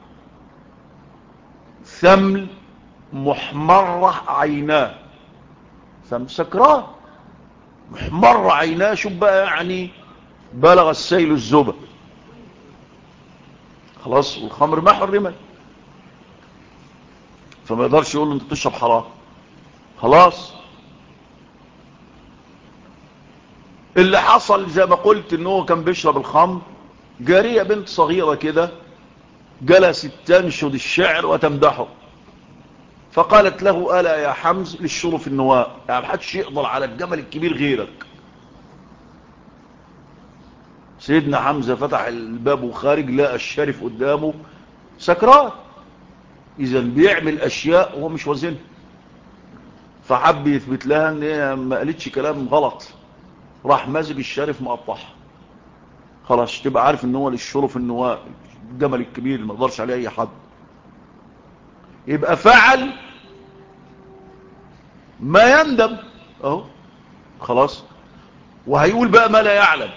ثمل محمرة عيناه، سكران محمر عيناه، شوف بقى يعني بلغ السيل الزبا. خلاص والخمر ما حرمت، فما يقدرش يقول له انت تشرب حرام. خلاص اللي حصل زي ما قلت ان هو كان بيشرب الخمر، جارية بنت صغيرة كده جلست تنشد الشعر وتمدحه، فقالت له ألا يا حمز للشرف النواء، يعني محدش يقدر على الجمل الكبير غيرك. سيدنا حمزة فتح الباب وخارج لقى الشرف قدامه سكران، إذا بيعمل أشياء هو مش وزنها، فحب يثبت لها ان هي ما قالتش كلام غلط، راح ماسك الشرف مقطعها. خلاص تبقى عارف ان هو للشرف النواء، الجمل الكبير ما يقدرش عليه اي حد. يبقى فعل ما يندم اهو خلاص. وهيقول بقى ما لا يعلم،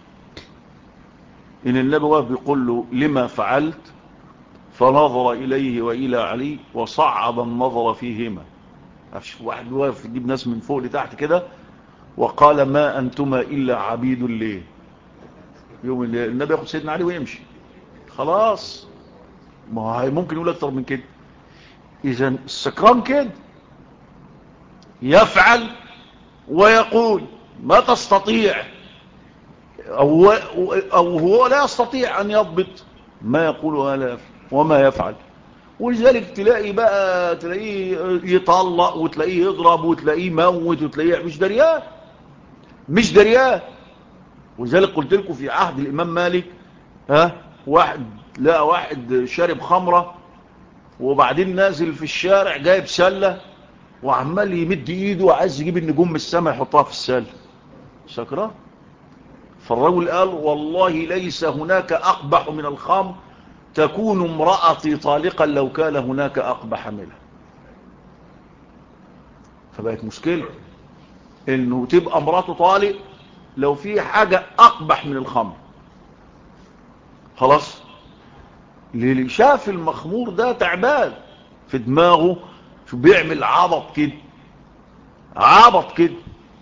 ان النبي واقف بيقول له لما فعلت، فنظر اليه والى علي وصعد النظر فيهما. واحد واقف يجيب ناس من فوق لتحت كده، وقال ما انتما الا عبيد ليه. يوم النبي ياخد سيدنا علي ويمشي خلاص، ما هو ممكن يقول اكتر من كده. اذا السكران كده يفعل ويقول ما تستطيع، أو هو لا يستطيع أن يضبط ما يقول وما يفعل. ولذلك تلاقيه يطلق، وتلاقيه يضرب، وتلاقيه يموت، وتلاقيه مش دريان. ولذلك قلت لكم في عهد الإمام مالك، واحد شارب خمرة، وبعدين نازل في الشارع جايب سلة وعمال يمد ايده وعايز يجيب النجوم من السماء يحطها في السلة، سكران. فالرجل قال والله ليس هناك أقبح من الخمر، تكون امرأتي طالقا لو كان هناك أقبح منها. فبقت مشكلة انه تبقى امراته طالق لو في حاجة أقبح من الخمر. خلاص، اللي شاف المخمور ده تعبان في دماغه، شو بيعمل عبط كده.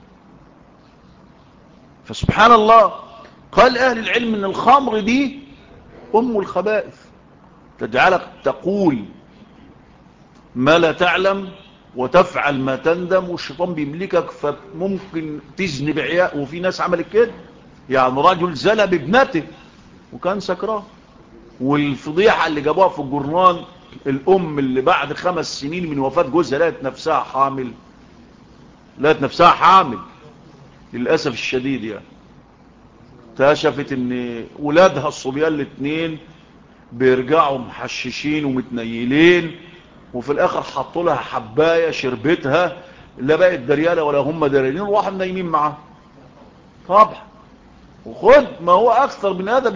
فسبحان الله، قال أهل العلم ان الخمر دي أم الخبائث، تجعلك تقول ما لا تعلم وتفعل ما تندم، والشيطان بيملكك، فممكن تزني بعياء. وفي ناس عملت كده، يعني رجل زنى بابنته وكان سكران. والفضيحة اللي جابوها في الجرنان، الأم اللي بعد 5 سنين من وفاة جوزها لقت نفسها حامل للأسف الشديد. يعني اكتشفت ان ولادها الصبيان الاثنين بيرجعوا محششين ومتنيلين، وفي الاخر حطوا لها حبايه شربتها، لا بقت دريانه ولا هم دريانين، وواحد نايمين معاه. طبعا وخد ما هو اكثر من هذا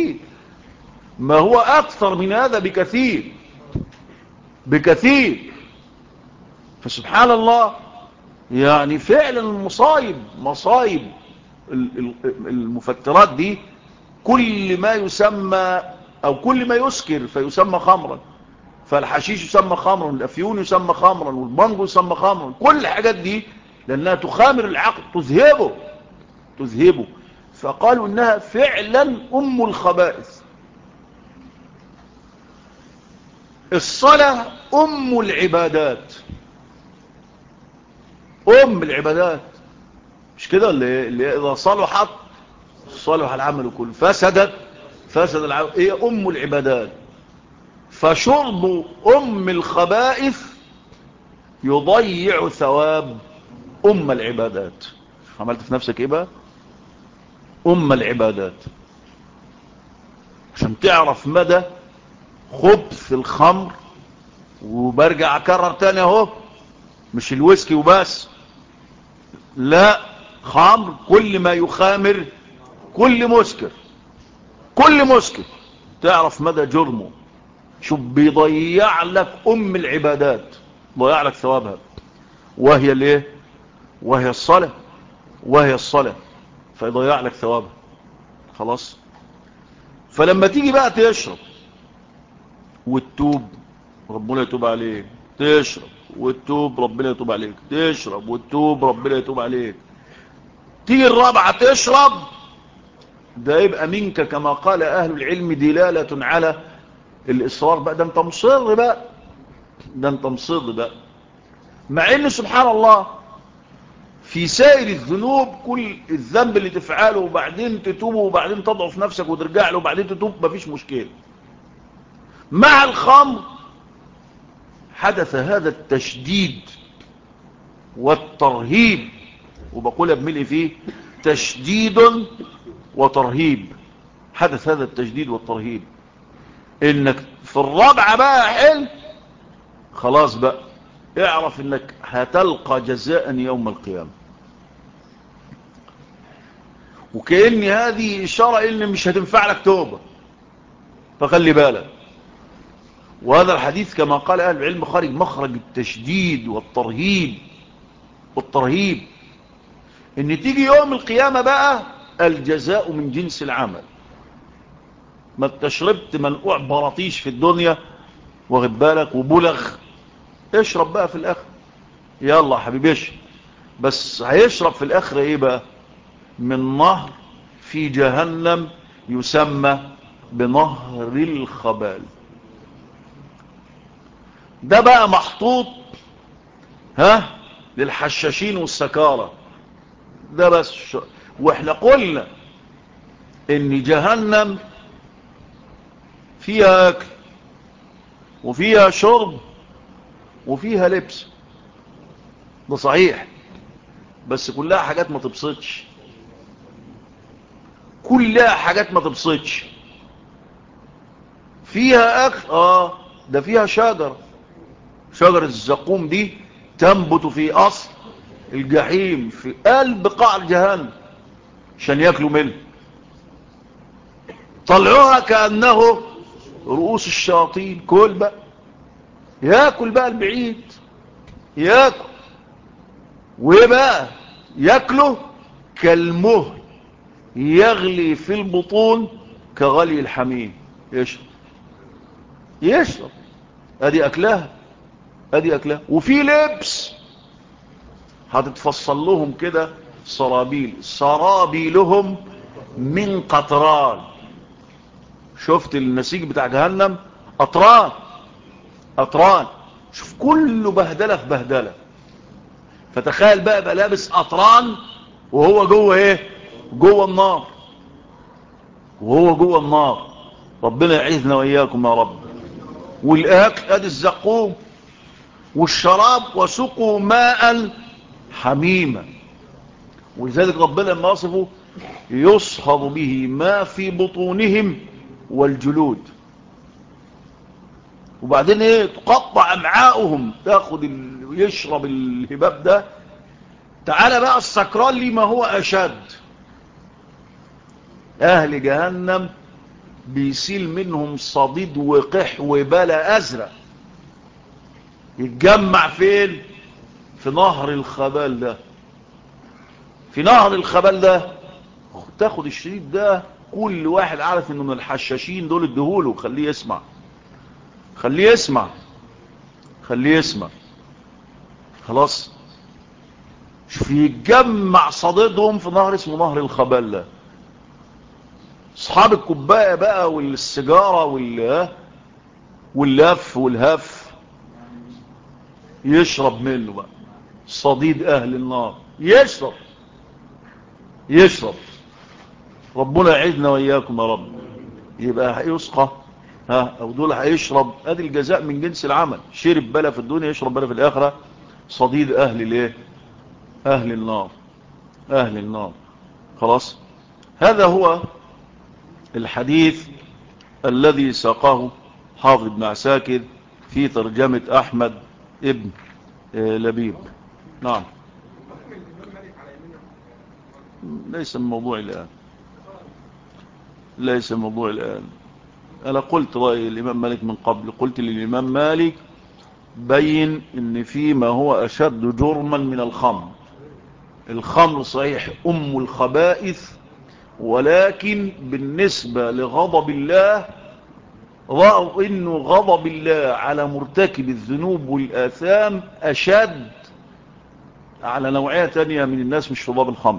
بكثير. فسبحان الله، يعني فعلا مصايب المفترات دي، كل ما يسمى او كل ما يسكر فيسمى خمرا. فالحشيش يسمى خمرا، الافيون يسمى خمرا، والبانجو يسمى خمرا، كل الحاجات دي لانها تخامر العقل، تذهبه. فقالوا انها فعلا ام الخبائث. الصلاة ام العبادات، مش كده؟ اللي اذا صلحت صلح العمل كله، فسد العمل. ايه ام العبادات. فشرب ام الخبائث يضيع ثواب ام العبادات. عملت في نفسك ايه بقى؟ ام العبادات، عشان تعرف مدى خبث الخمر. وبرجع اكرر تاني اهو، مش الويسكي وبس، لا، خمر كل ما يخامر، كل مسكر تعرف مدى جرمه. شوف بيضيع لك ام العبادات، ضيع لك ثوابها، وهي الايه؟ وهي الصلاة، فيضيع لك ثوابها. خلاص. فلما تيجي بقى تشرب وتتوب، ربنا يتوب عليك، تشرب وتتوب، ربنا يتوب عليك، تشرب وتتوب، ربنا يتوب عليك، تيجي الرابعة تشرب، ده يبقى منك كما قال اهل العلم دلالة على الاصرار بقى. ده انت مصر بقى، مع ان سبحان الله في سائر الذنوب، كل الذنب اللي تفعله وبعدين تتوب وبعدين تضعف نفسك وترجع له وبعدين تتوب مفيش مشكلة. مع الخمر حدث هذا التشديد والترهيب، وبقولها بملء فيه تشديد وترهيب. حدث هذا التشديد والترهيب انك في الرابعة بقى حل خلاص بقى اعرف انك هتلقى جزاء يوم القيامة. وكأن هذه اشارة ان مش هتنفع لك توبة، فخلي بالك. وهذا الحديث كما قال اهل العلم خارج مخرج التشديد والترهيب ان تيجي يوم القيامة بقى الجزاء من جنس العمل. ما تشربت منقوع براطيش في الدنيا واخد بالك وبلغ، اشرب بقى في الاخر. يلا حبيبي اشرب، بس هيشرب في الاخر ايه بقى؟ من نهر في جهنم يسمى بنهر الخبال. ده بقى محطوط للحشاشين والسكارة ده بس. واحنا قلنا ان جهنم فيها اكل وفيها شرب وفيها لبس، ده صحيح، بس كلها حاجات ما تبسطش، كلها حاجات ما تبسطش. فيها اكل، ده فيها شجر الزقوم دي تنبت في اصل الجحيم في قلب قعر جهنم عشان ياكلوا منه. طلعوها كأنه رؤوس الشياطين. كل بقى ياكل بقى البعيد، ياكل ويبقى ياكله كالمهل يغلي في البطون كغلي الحميم. يشرب ادي اكلها، وفي لبس هتتفصل لهم كده سرابيلهم من قطران. شفت النسيج بتاع جهنم؟ قطران. شوف كله بهدلة في بهدلة. فتخيل بقى لابس قطران وهو جوه ايه؟ جوه النار. ربنا يعيذنا واياكم يا رب. والاكل ادي الزقوم، والشراب وسقوا ماء حميما. ولذلك ربنا لما وصفه يصهر به ما في بطونهم والجلود. وبعدين ايه؟ تقطع امعاؤهم، تاخد يشرب الهباب ده. تعال بقى السكران لما هو اشد. اهل جهنم بيسيل منهم صديد وقح وبلا ازرق، يتجمع فين؟ في نهر الخبال ده. تاخد الشريط ده، كل واحد عارف انه من الحشاشين دول ادهوله، خليه يسمع. خلاص. شوف يتجمع صديدهم في نهر اسمه نهر الخبال ده. اصحاب الكوبايه بقى والسيجاره واللف والهف يشرب منه بقى صديد اهل النار. يشرب. ربنا يعيدنا واياكم يا رب. يبقى هيسقى او دول هيشرب. ادي الجزاء من جنس العمل. شرب بلا في الدنيا يشرب بلا في الاخره صديد اهل النار. خلاص. هذا هو الحديث الذي ساقه حافظ بن عساكر في ترجمة احمد ابن لبيب. نعم. ليس الموضوع الآن. أنا قلت رأي الإمام مالك من قبل. قلت للإمام مالك بين إن فيما هو أشد جرما من الخمر صحيح أم الخبائث، ولكن بالنسبة لغضب الله رأوا إنه غضب الله على مرتكب الذنوب والآثام أشد على نوعية تانية من الناس مش شراب الخمر.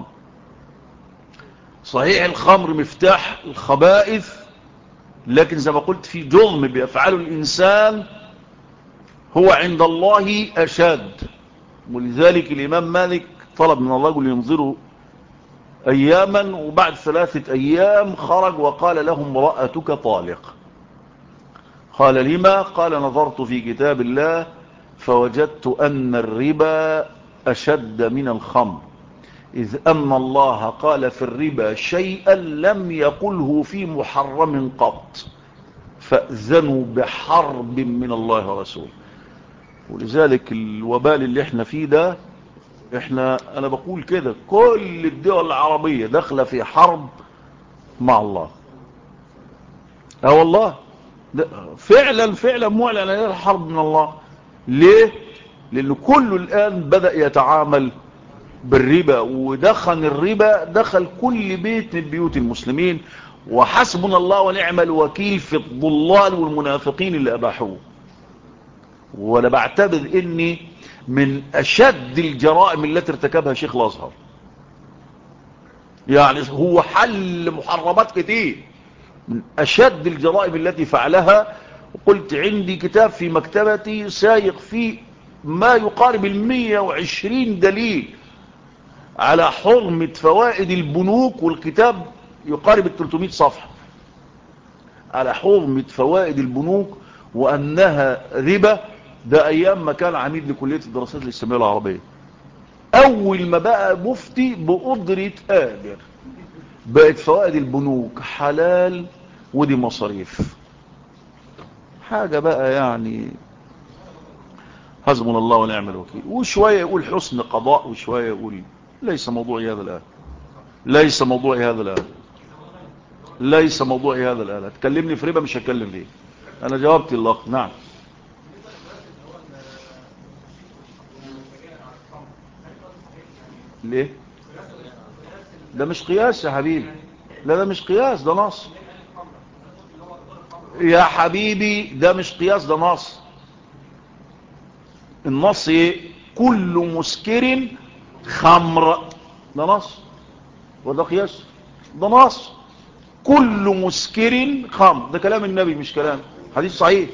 صحيح الخمر مفتاح الخبائث، لكن زي ما قلت في جرم بيفعله الإنسان هو عند الله أشد. ولذلك الإمام مالك طلب من الرجل ينظره أياما، وبعد 3 أيام خرج وقال له امرأتك طالق. قال لما؟ قال نظرت في كتاب الله فوجدت أن الربا أشد من الخمر، إذ أن الله قال في الربا شيئا لم يقله في محرم قط، فأذنوا بحرب من الله ورسوله. ولذلك الوبال اللي احنا فيه ده، انا بقول كده كل الدول العربية داخله في حرب مع الله. والله فعلا معلن عليها الحرب من الله. ليه؟ لأن كله الآن بدأ يتعامل بالربا، ودخل الربا دخل كل بيت من بيوت المسلمين، وحسبنا الله ونعم الوكيل في الضلال والمنافقين اللي أباحوه. وأنا بعتبر إني من أشد الجرائم التي ارتكبها شيخ الأزهر. يعني هو حل محرمات كتير، من أشد الجرائم التي فعلها. وقلت عندي كتاب في مكتبتي سايق فيه ما يقارب 120 دليل على حرمة فوائد البنوك، والكتاب يقارب 300 صفحة على حرمة فوائد البنوك وأنها ربا. ده أيام ما كان عميد لكلية الدراسات الإسلامية العربية، أول ما بقى مفتي بقدرة قادر بقت فوائد البنوك حلال، ودي مصاريف. حاجة بقى يعني حسبنا الله ونعم الوكيل. وشوية يقول حسن قضاء، وشوية يقول ليس موضوعي هذا الآن، ليس موضوعي هذا الآن، ليس موضوعي هذا الآن. تكلمني في ربا مش هتكلم فيه. أنا جاوبت الله. نعم. ليه؟ ده مش قياس يا حبيبي، لا ده مش قياس، ده نص يا حبيبي، ده مش قياس، ده نص. النص ايه؟ كل مسكر خمر، ده نص. وده قياس؟ ده نص. كل مسكر خمر، ده كلام النبي مش كلام، حديث صحيح.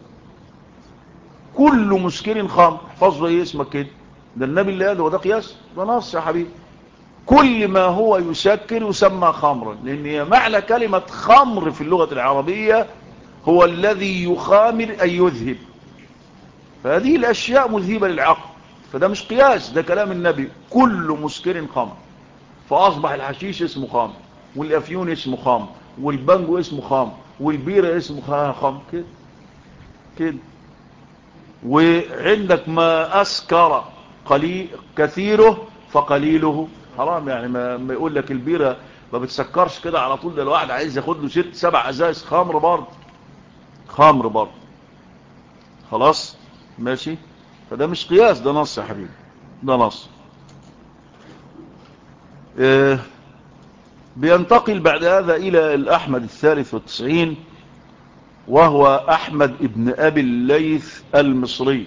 كل مسكر خمر، احفظوا ايه اسمك كده، ده النبي اللي قال. وده قياس؟ ده نص يا حبيبي. كل ما هو يسكر يسمى خمرا، لان معنى كلمة خمر في اللغة العربية هو الذي يخامر أي يذهب، فهذه الأشياء مذهبة للعقل. فده مش قياس، ده كلام النبي. كل مسكر خمر، فأصبح الحشيش اسمه خمر، والأفيون اسمه خمر، والبنجو اسمه خمر، والبيرة اسمه خمر كده كده. وعندك ما أسكر كثيره فقليله حرام. يعني ما يقول لك البيرة ما بتسكرش كده على طول، ده الواحد عايز ياخد له 6-7 ازاز خمر برضه، خمر برضه. خلاص ماشي. فده مش قياس، ده نص يا حبيبي، ده نص. بينتقل بعد هذا إلى الأحمد 93، وهو أحمد ابن أبي الليث المصري.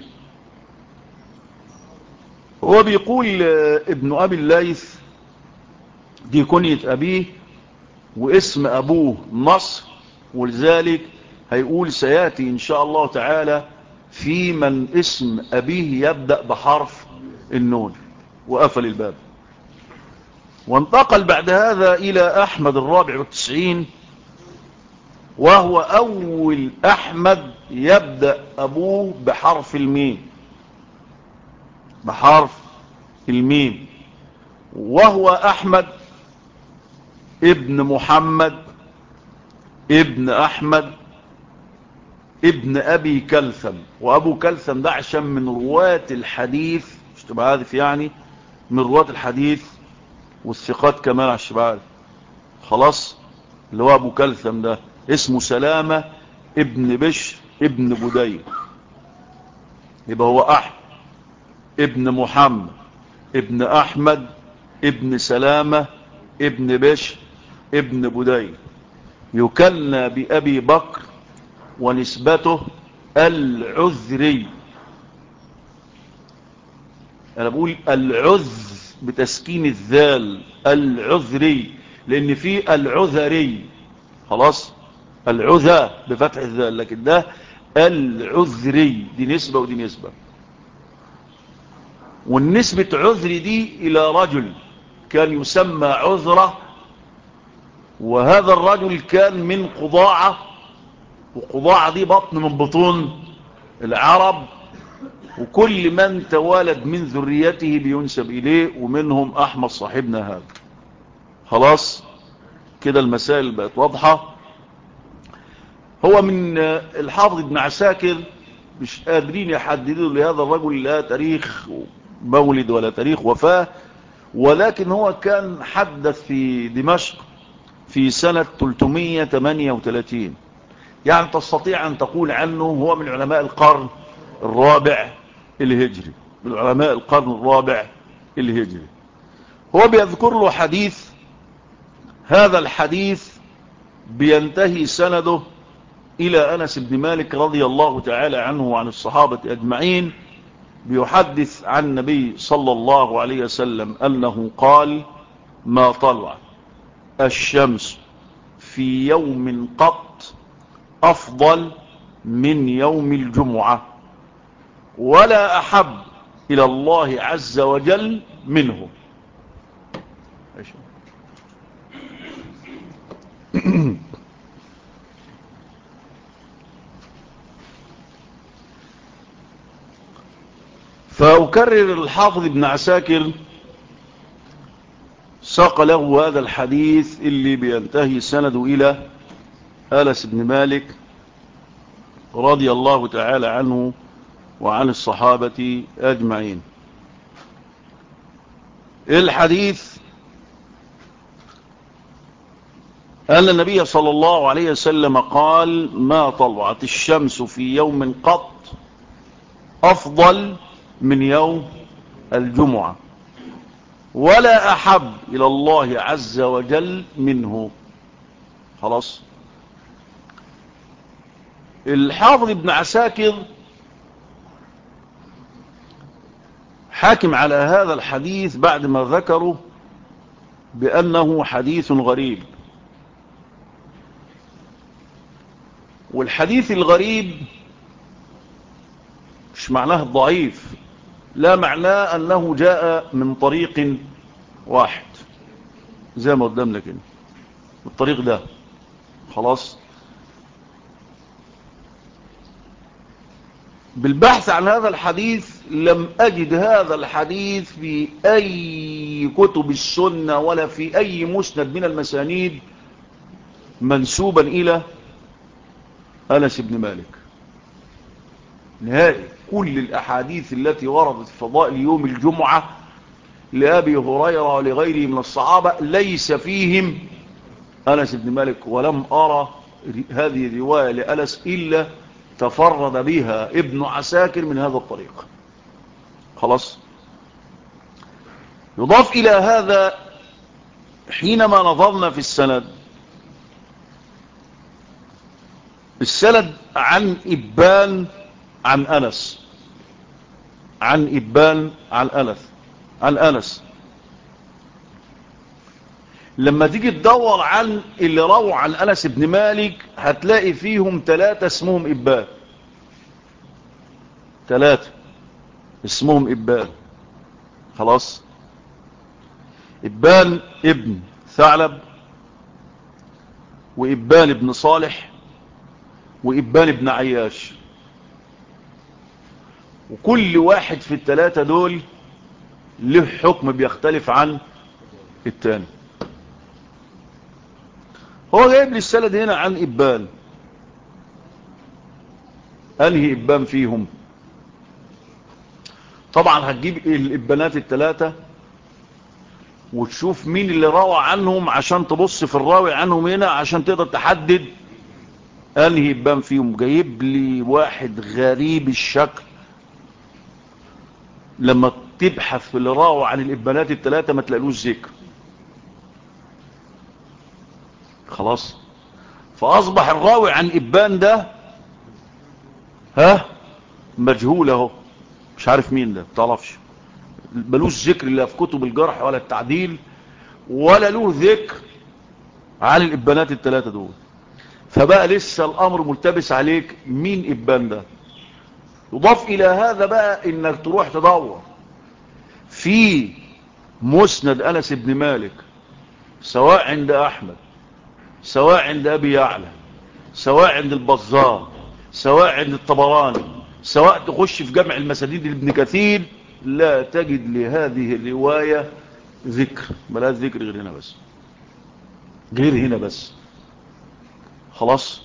هو بيقول ابن أبي الليث دي كنية أبيه، واسم أبوه نصر، ولذلك هيقول سيأتي إن شاء الله تعالى في من اسم أبيه يبدأ بحرف النون. وقفل الباب. وانتقل بعد هذا إلى أحمد 94، وهو أول أحمد يبدأ أبوه بحرف الميم، بحرف الميم. وهو أحمد ابن محمد ابن أحمد ابن أبي كلثم. وأبو كلثم ده عشان من رواة الحديث، مش تبقى عارف يعني، من رواة الحديث والثقات كمان عشان تبقى عارف. خلاص. اللي هو أبو كلثم ده اسمه سلامة ابن بشر ابن بديل. يبقى هو أحمد ابن محمد ابن أحمد ابن سلامة ابن بشر ابن بديل، يكنى بأبي بكر، ونسبته العذري. أنا بقول العذ بتسكين الذال، العذري، لأن في العذري. خلاص. العذى بفتح الذال، لكن ده العذري، دي نسبة ودي نسبة. والنسبة عذري دي إلى رجل كان يسمى عذرة، وهذا الرجل كان من قضاعة، وقضاعة دي بطن من بطون العرب. وكل من توالد من ذريته بينسب إليه، ومنهم أحمد صاحبنا هذا. خلاص كده المسائل بقت واضحة. هو من الحافظ ابن عساكر مش قادرين يحددوا لهذا الرجل لا تاريخ مولد ولا تاريخ وفاة، ولكن هو كان حدث في دمشق في سنة 338. يعني تستطيع أن تقول عنه هو من علماء القرن الرابع الهجري، من علماء القرن الرابع الهجري. هو بيذكر له حديث، هذا الحديث بينتهي سنده إلى أنس بن مالك رضي الله تعالى عنه وعن الصحابة أجمعين، بيحدث عن النبي صلى الله عليه وسلم أنه قال: ما طلع الشمس في يوم قط أفضل من يوم الجمعة، ولا أحب إلى الله عز وجل منه. فأكرر الحافظ ابن عساكر ساق له هذا الحديث اللي بينتهي سنده إلى أنس بن مالك رضي الله تعالى عنه وعن الصحابة أجمعين. الحديث أن النبي صلى الله عليه وسلم قال: ما طلعت الشمس في يوم قط أفضل من يوم الجمعة، ولا أحب إلى الله عز وجل منه. خلاص. الحافظ ابن عساكر حاكم على هذا الحديث بعد ما ذكره بأنه حديث غريب. والحديث الغريب مش معناه الضعيف، لا، معناه أنه جاء من طريق واحد زي ما قدامنا كده، الطريق ده. خلاص. بالبحث عن هذا الحديث لم أجد هذا الحديث في أي كتب السنة ولا في أي مسند من المسانيد منسوبا إلى أنس بن مالك نهائي. كل الأحاديث التي وردت في فضائل يوم الجمعة لأبي هريرة ولغيره من الصحابة ليس فيهم أنس بن مالك، ولم أرى هذه الرواية لأنس إلا تفرد بها ابن عساكر من هذا الطريق. خلاص. يضاف إلى هذا حينما نظرنا في السند عن إبان عن أنس، عن إبان عن أنس، لما تيجي تدور عن اللي رووا عن أنس بن مالك هتلاقي فيهم 3 اسمهم إبان، 3 اسمهم إبان. خلاص. إبان ابن ثعلب، وإبان ابن صالح، وإبان ابن عياش. وكل واحد في ال3 دول له حكم بيختلف عن التاني. هو جايب لي السند هنا عن إبان. أنهي إبان فيهم؟ طبعا هتجيب الإبانات ال3 وتشوف مين اللي روى عنهم عشان تبص في الراوي عنهم هنا عشان تقدر تحدد أنهي إبان فيهم. جايب لي واحد غريب الشكل، لما تبحث في اللي روى عن الإبانات ال3 ما تلاقلوش ذكر. خلاص. فأصبح الراوي عن إبان ده مجهول اهو، مش عارف مين ده، متعرفش، ملوش ذكر لا في كتب الجرح ولا التعديل، ولا له ذكر عن الإبانات ال3 دول. فبقى لسه الأمر ملتبس عليك مين إبان ده. يضاف إلى هذا بقى إنك تروح تدور في مسند أنس بن مالك، سواء عند أحمد، سواء عند أبي يعلى، سواء عند البزار، سواء عند الطبراني، سواء تخش في جمع المسانيد لابن كثير لا تجد لهذه الرواية ذكر، بلا ذكر غير هنا بس، غير هنا بس. خلاص.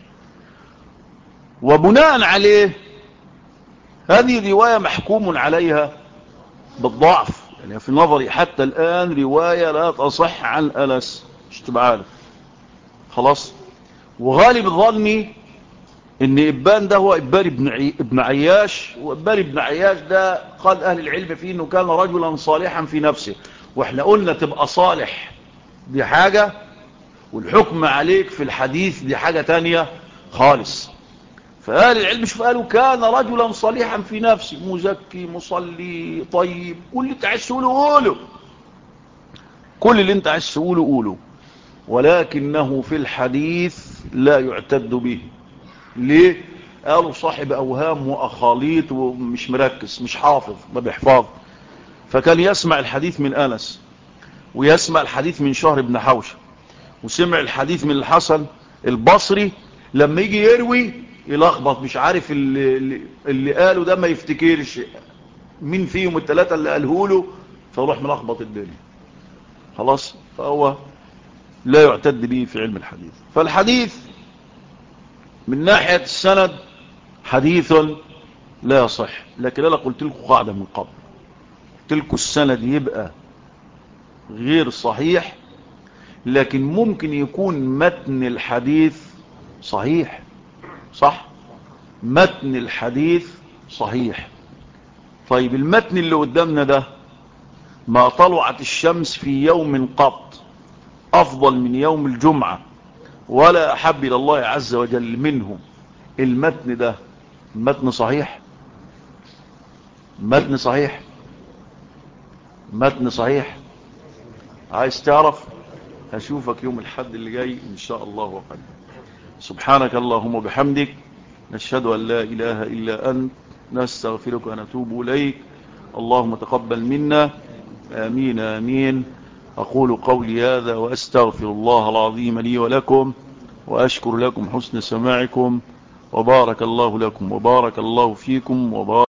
وبناء عليه هذه الرواية محكوم عليها بالضعف، يعني في نظري حتى الآن رواية لا تصح عن أنس، مش تبقى عارف. خلاص. وغالب ظني ان إبان ده هو إبان ابن عياش، وإبان ابن عياش ده قال أهل العلم فيه انه كان رجلا صالحا في نفسه، واحنا قلنا تبقى صالح دي حاجة، والحكم عليك في الحديث دي حاجة تانية خالص. فأهل العلم شوف قالوا كان رجلا صالحا في نفسه، مزكي مصلي طيب، كل اللي انت عايز تقوله قوله، كل اللي انت عايز تقوله قوله، ولكنه في الحديث لا يعتد به. ليه؟ قالوا صاحب أوهام وأخاليط ومش مركز، مش حافظ، ما بيحفظ. فكان يسمع الحديث من أنس، ويسمع الحديث من شهر بن حوشب، وسمع الحديث من الحسن البصري، لما يجي يروي يلخبط، مش عارف اللي قاله ده ما يفتكرش مين فيهم الثلاثة اللي قاله له، فيروح ملخبط الدنيا. خلاص. فهو لا يعتد به في علم الحديث. فالحديث من ناحية السند حديث لا يصح، لكن أنا قلت لكم قاعدة من قبل، قلت لكم السند يبقى غير صحيح، لكن ممكن يكون متن الحديث صحيح. صح؟ متن الحديث صحيح. طيب المتن اللي قدامنا ده، ما طلعت الشمس في يوم قط أفضل من يوم الجمعة ولا أحب إلى الله عز وجل منه، المتن ده متن صحيح؟ متن صحيح؟ متن صحيح؟ عايز تعرف؟ هشوفك يوم الحد اللي جاي إن شاء الله وقد. سبحانك اللهم وبحمدك، نشهد أن لا إله إلا أنت، نستغفرك ونتوب إليك. اللهم تقبل منا، آمين آمين. أقول قولي هذا وأستغفر الله العظيم لي ولكم، وأشكر لكم حسن سماعكم، وبارك الله لكم وبارك الله فيكم وبارك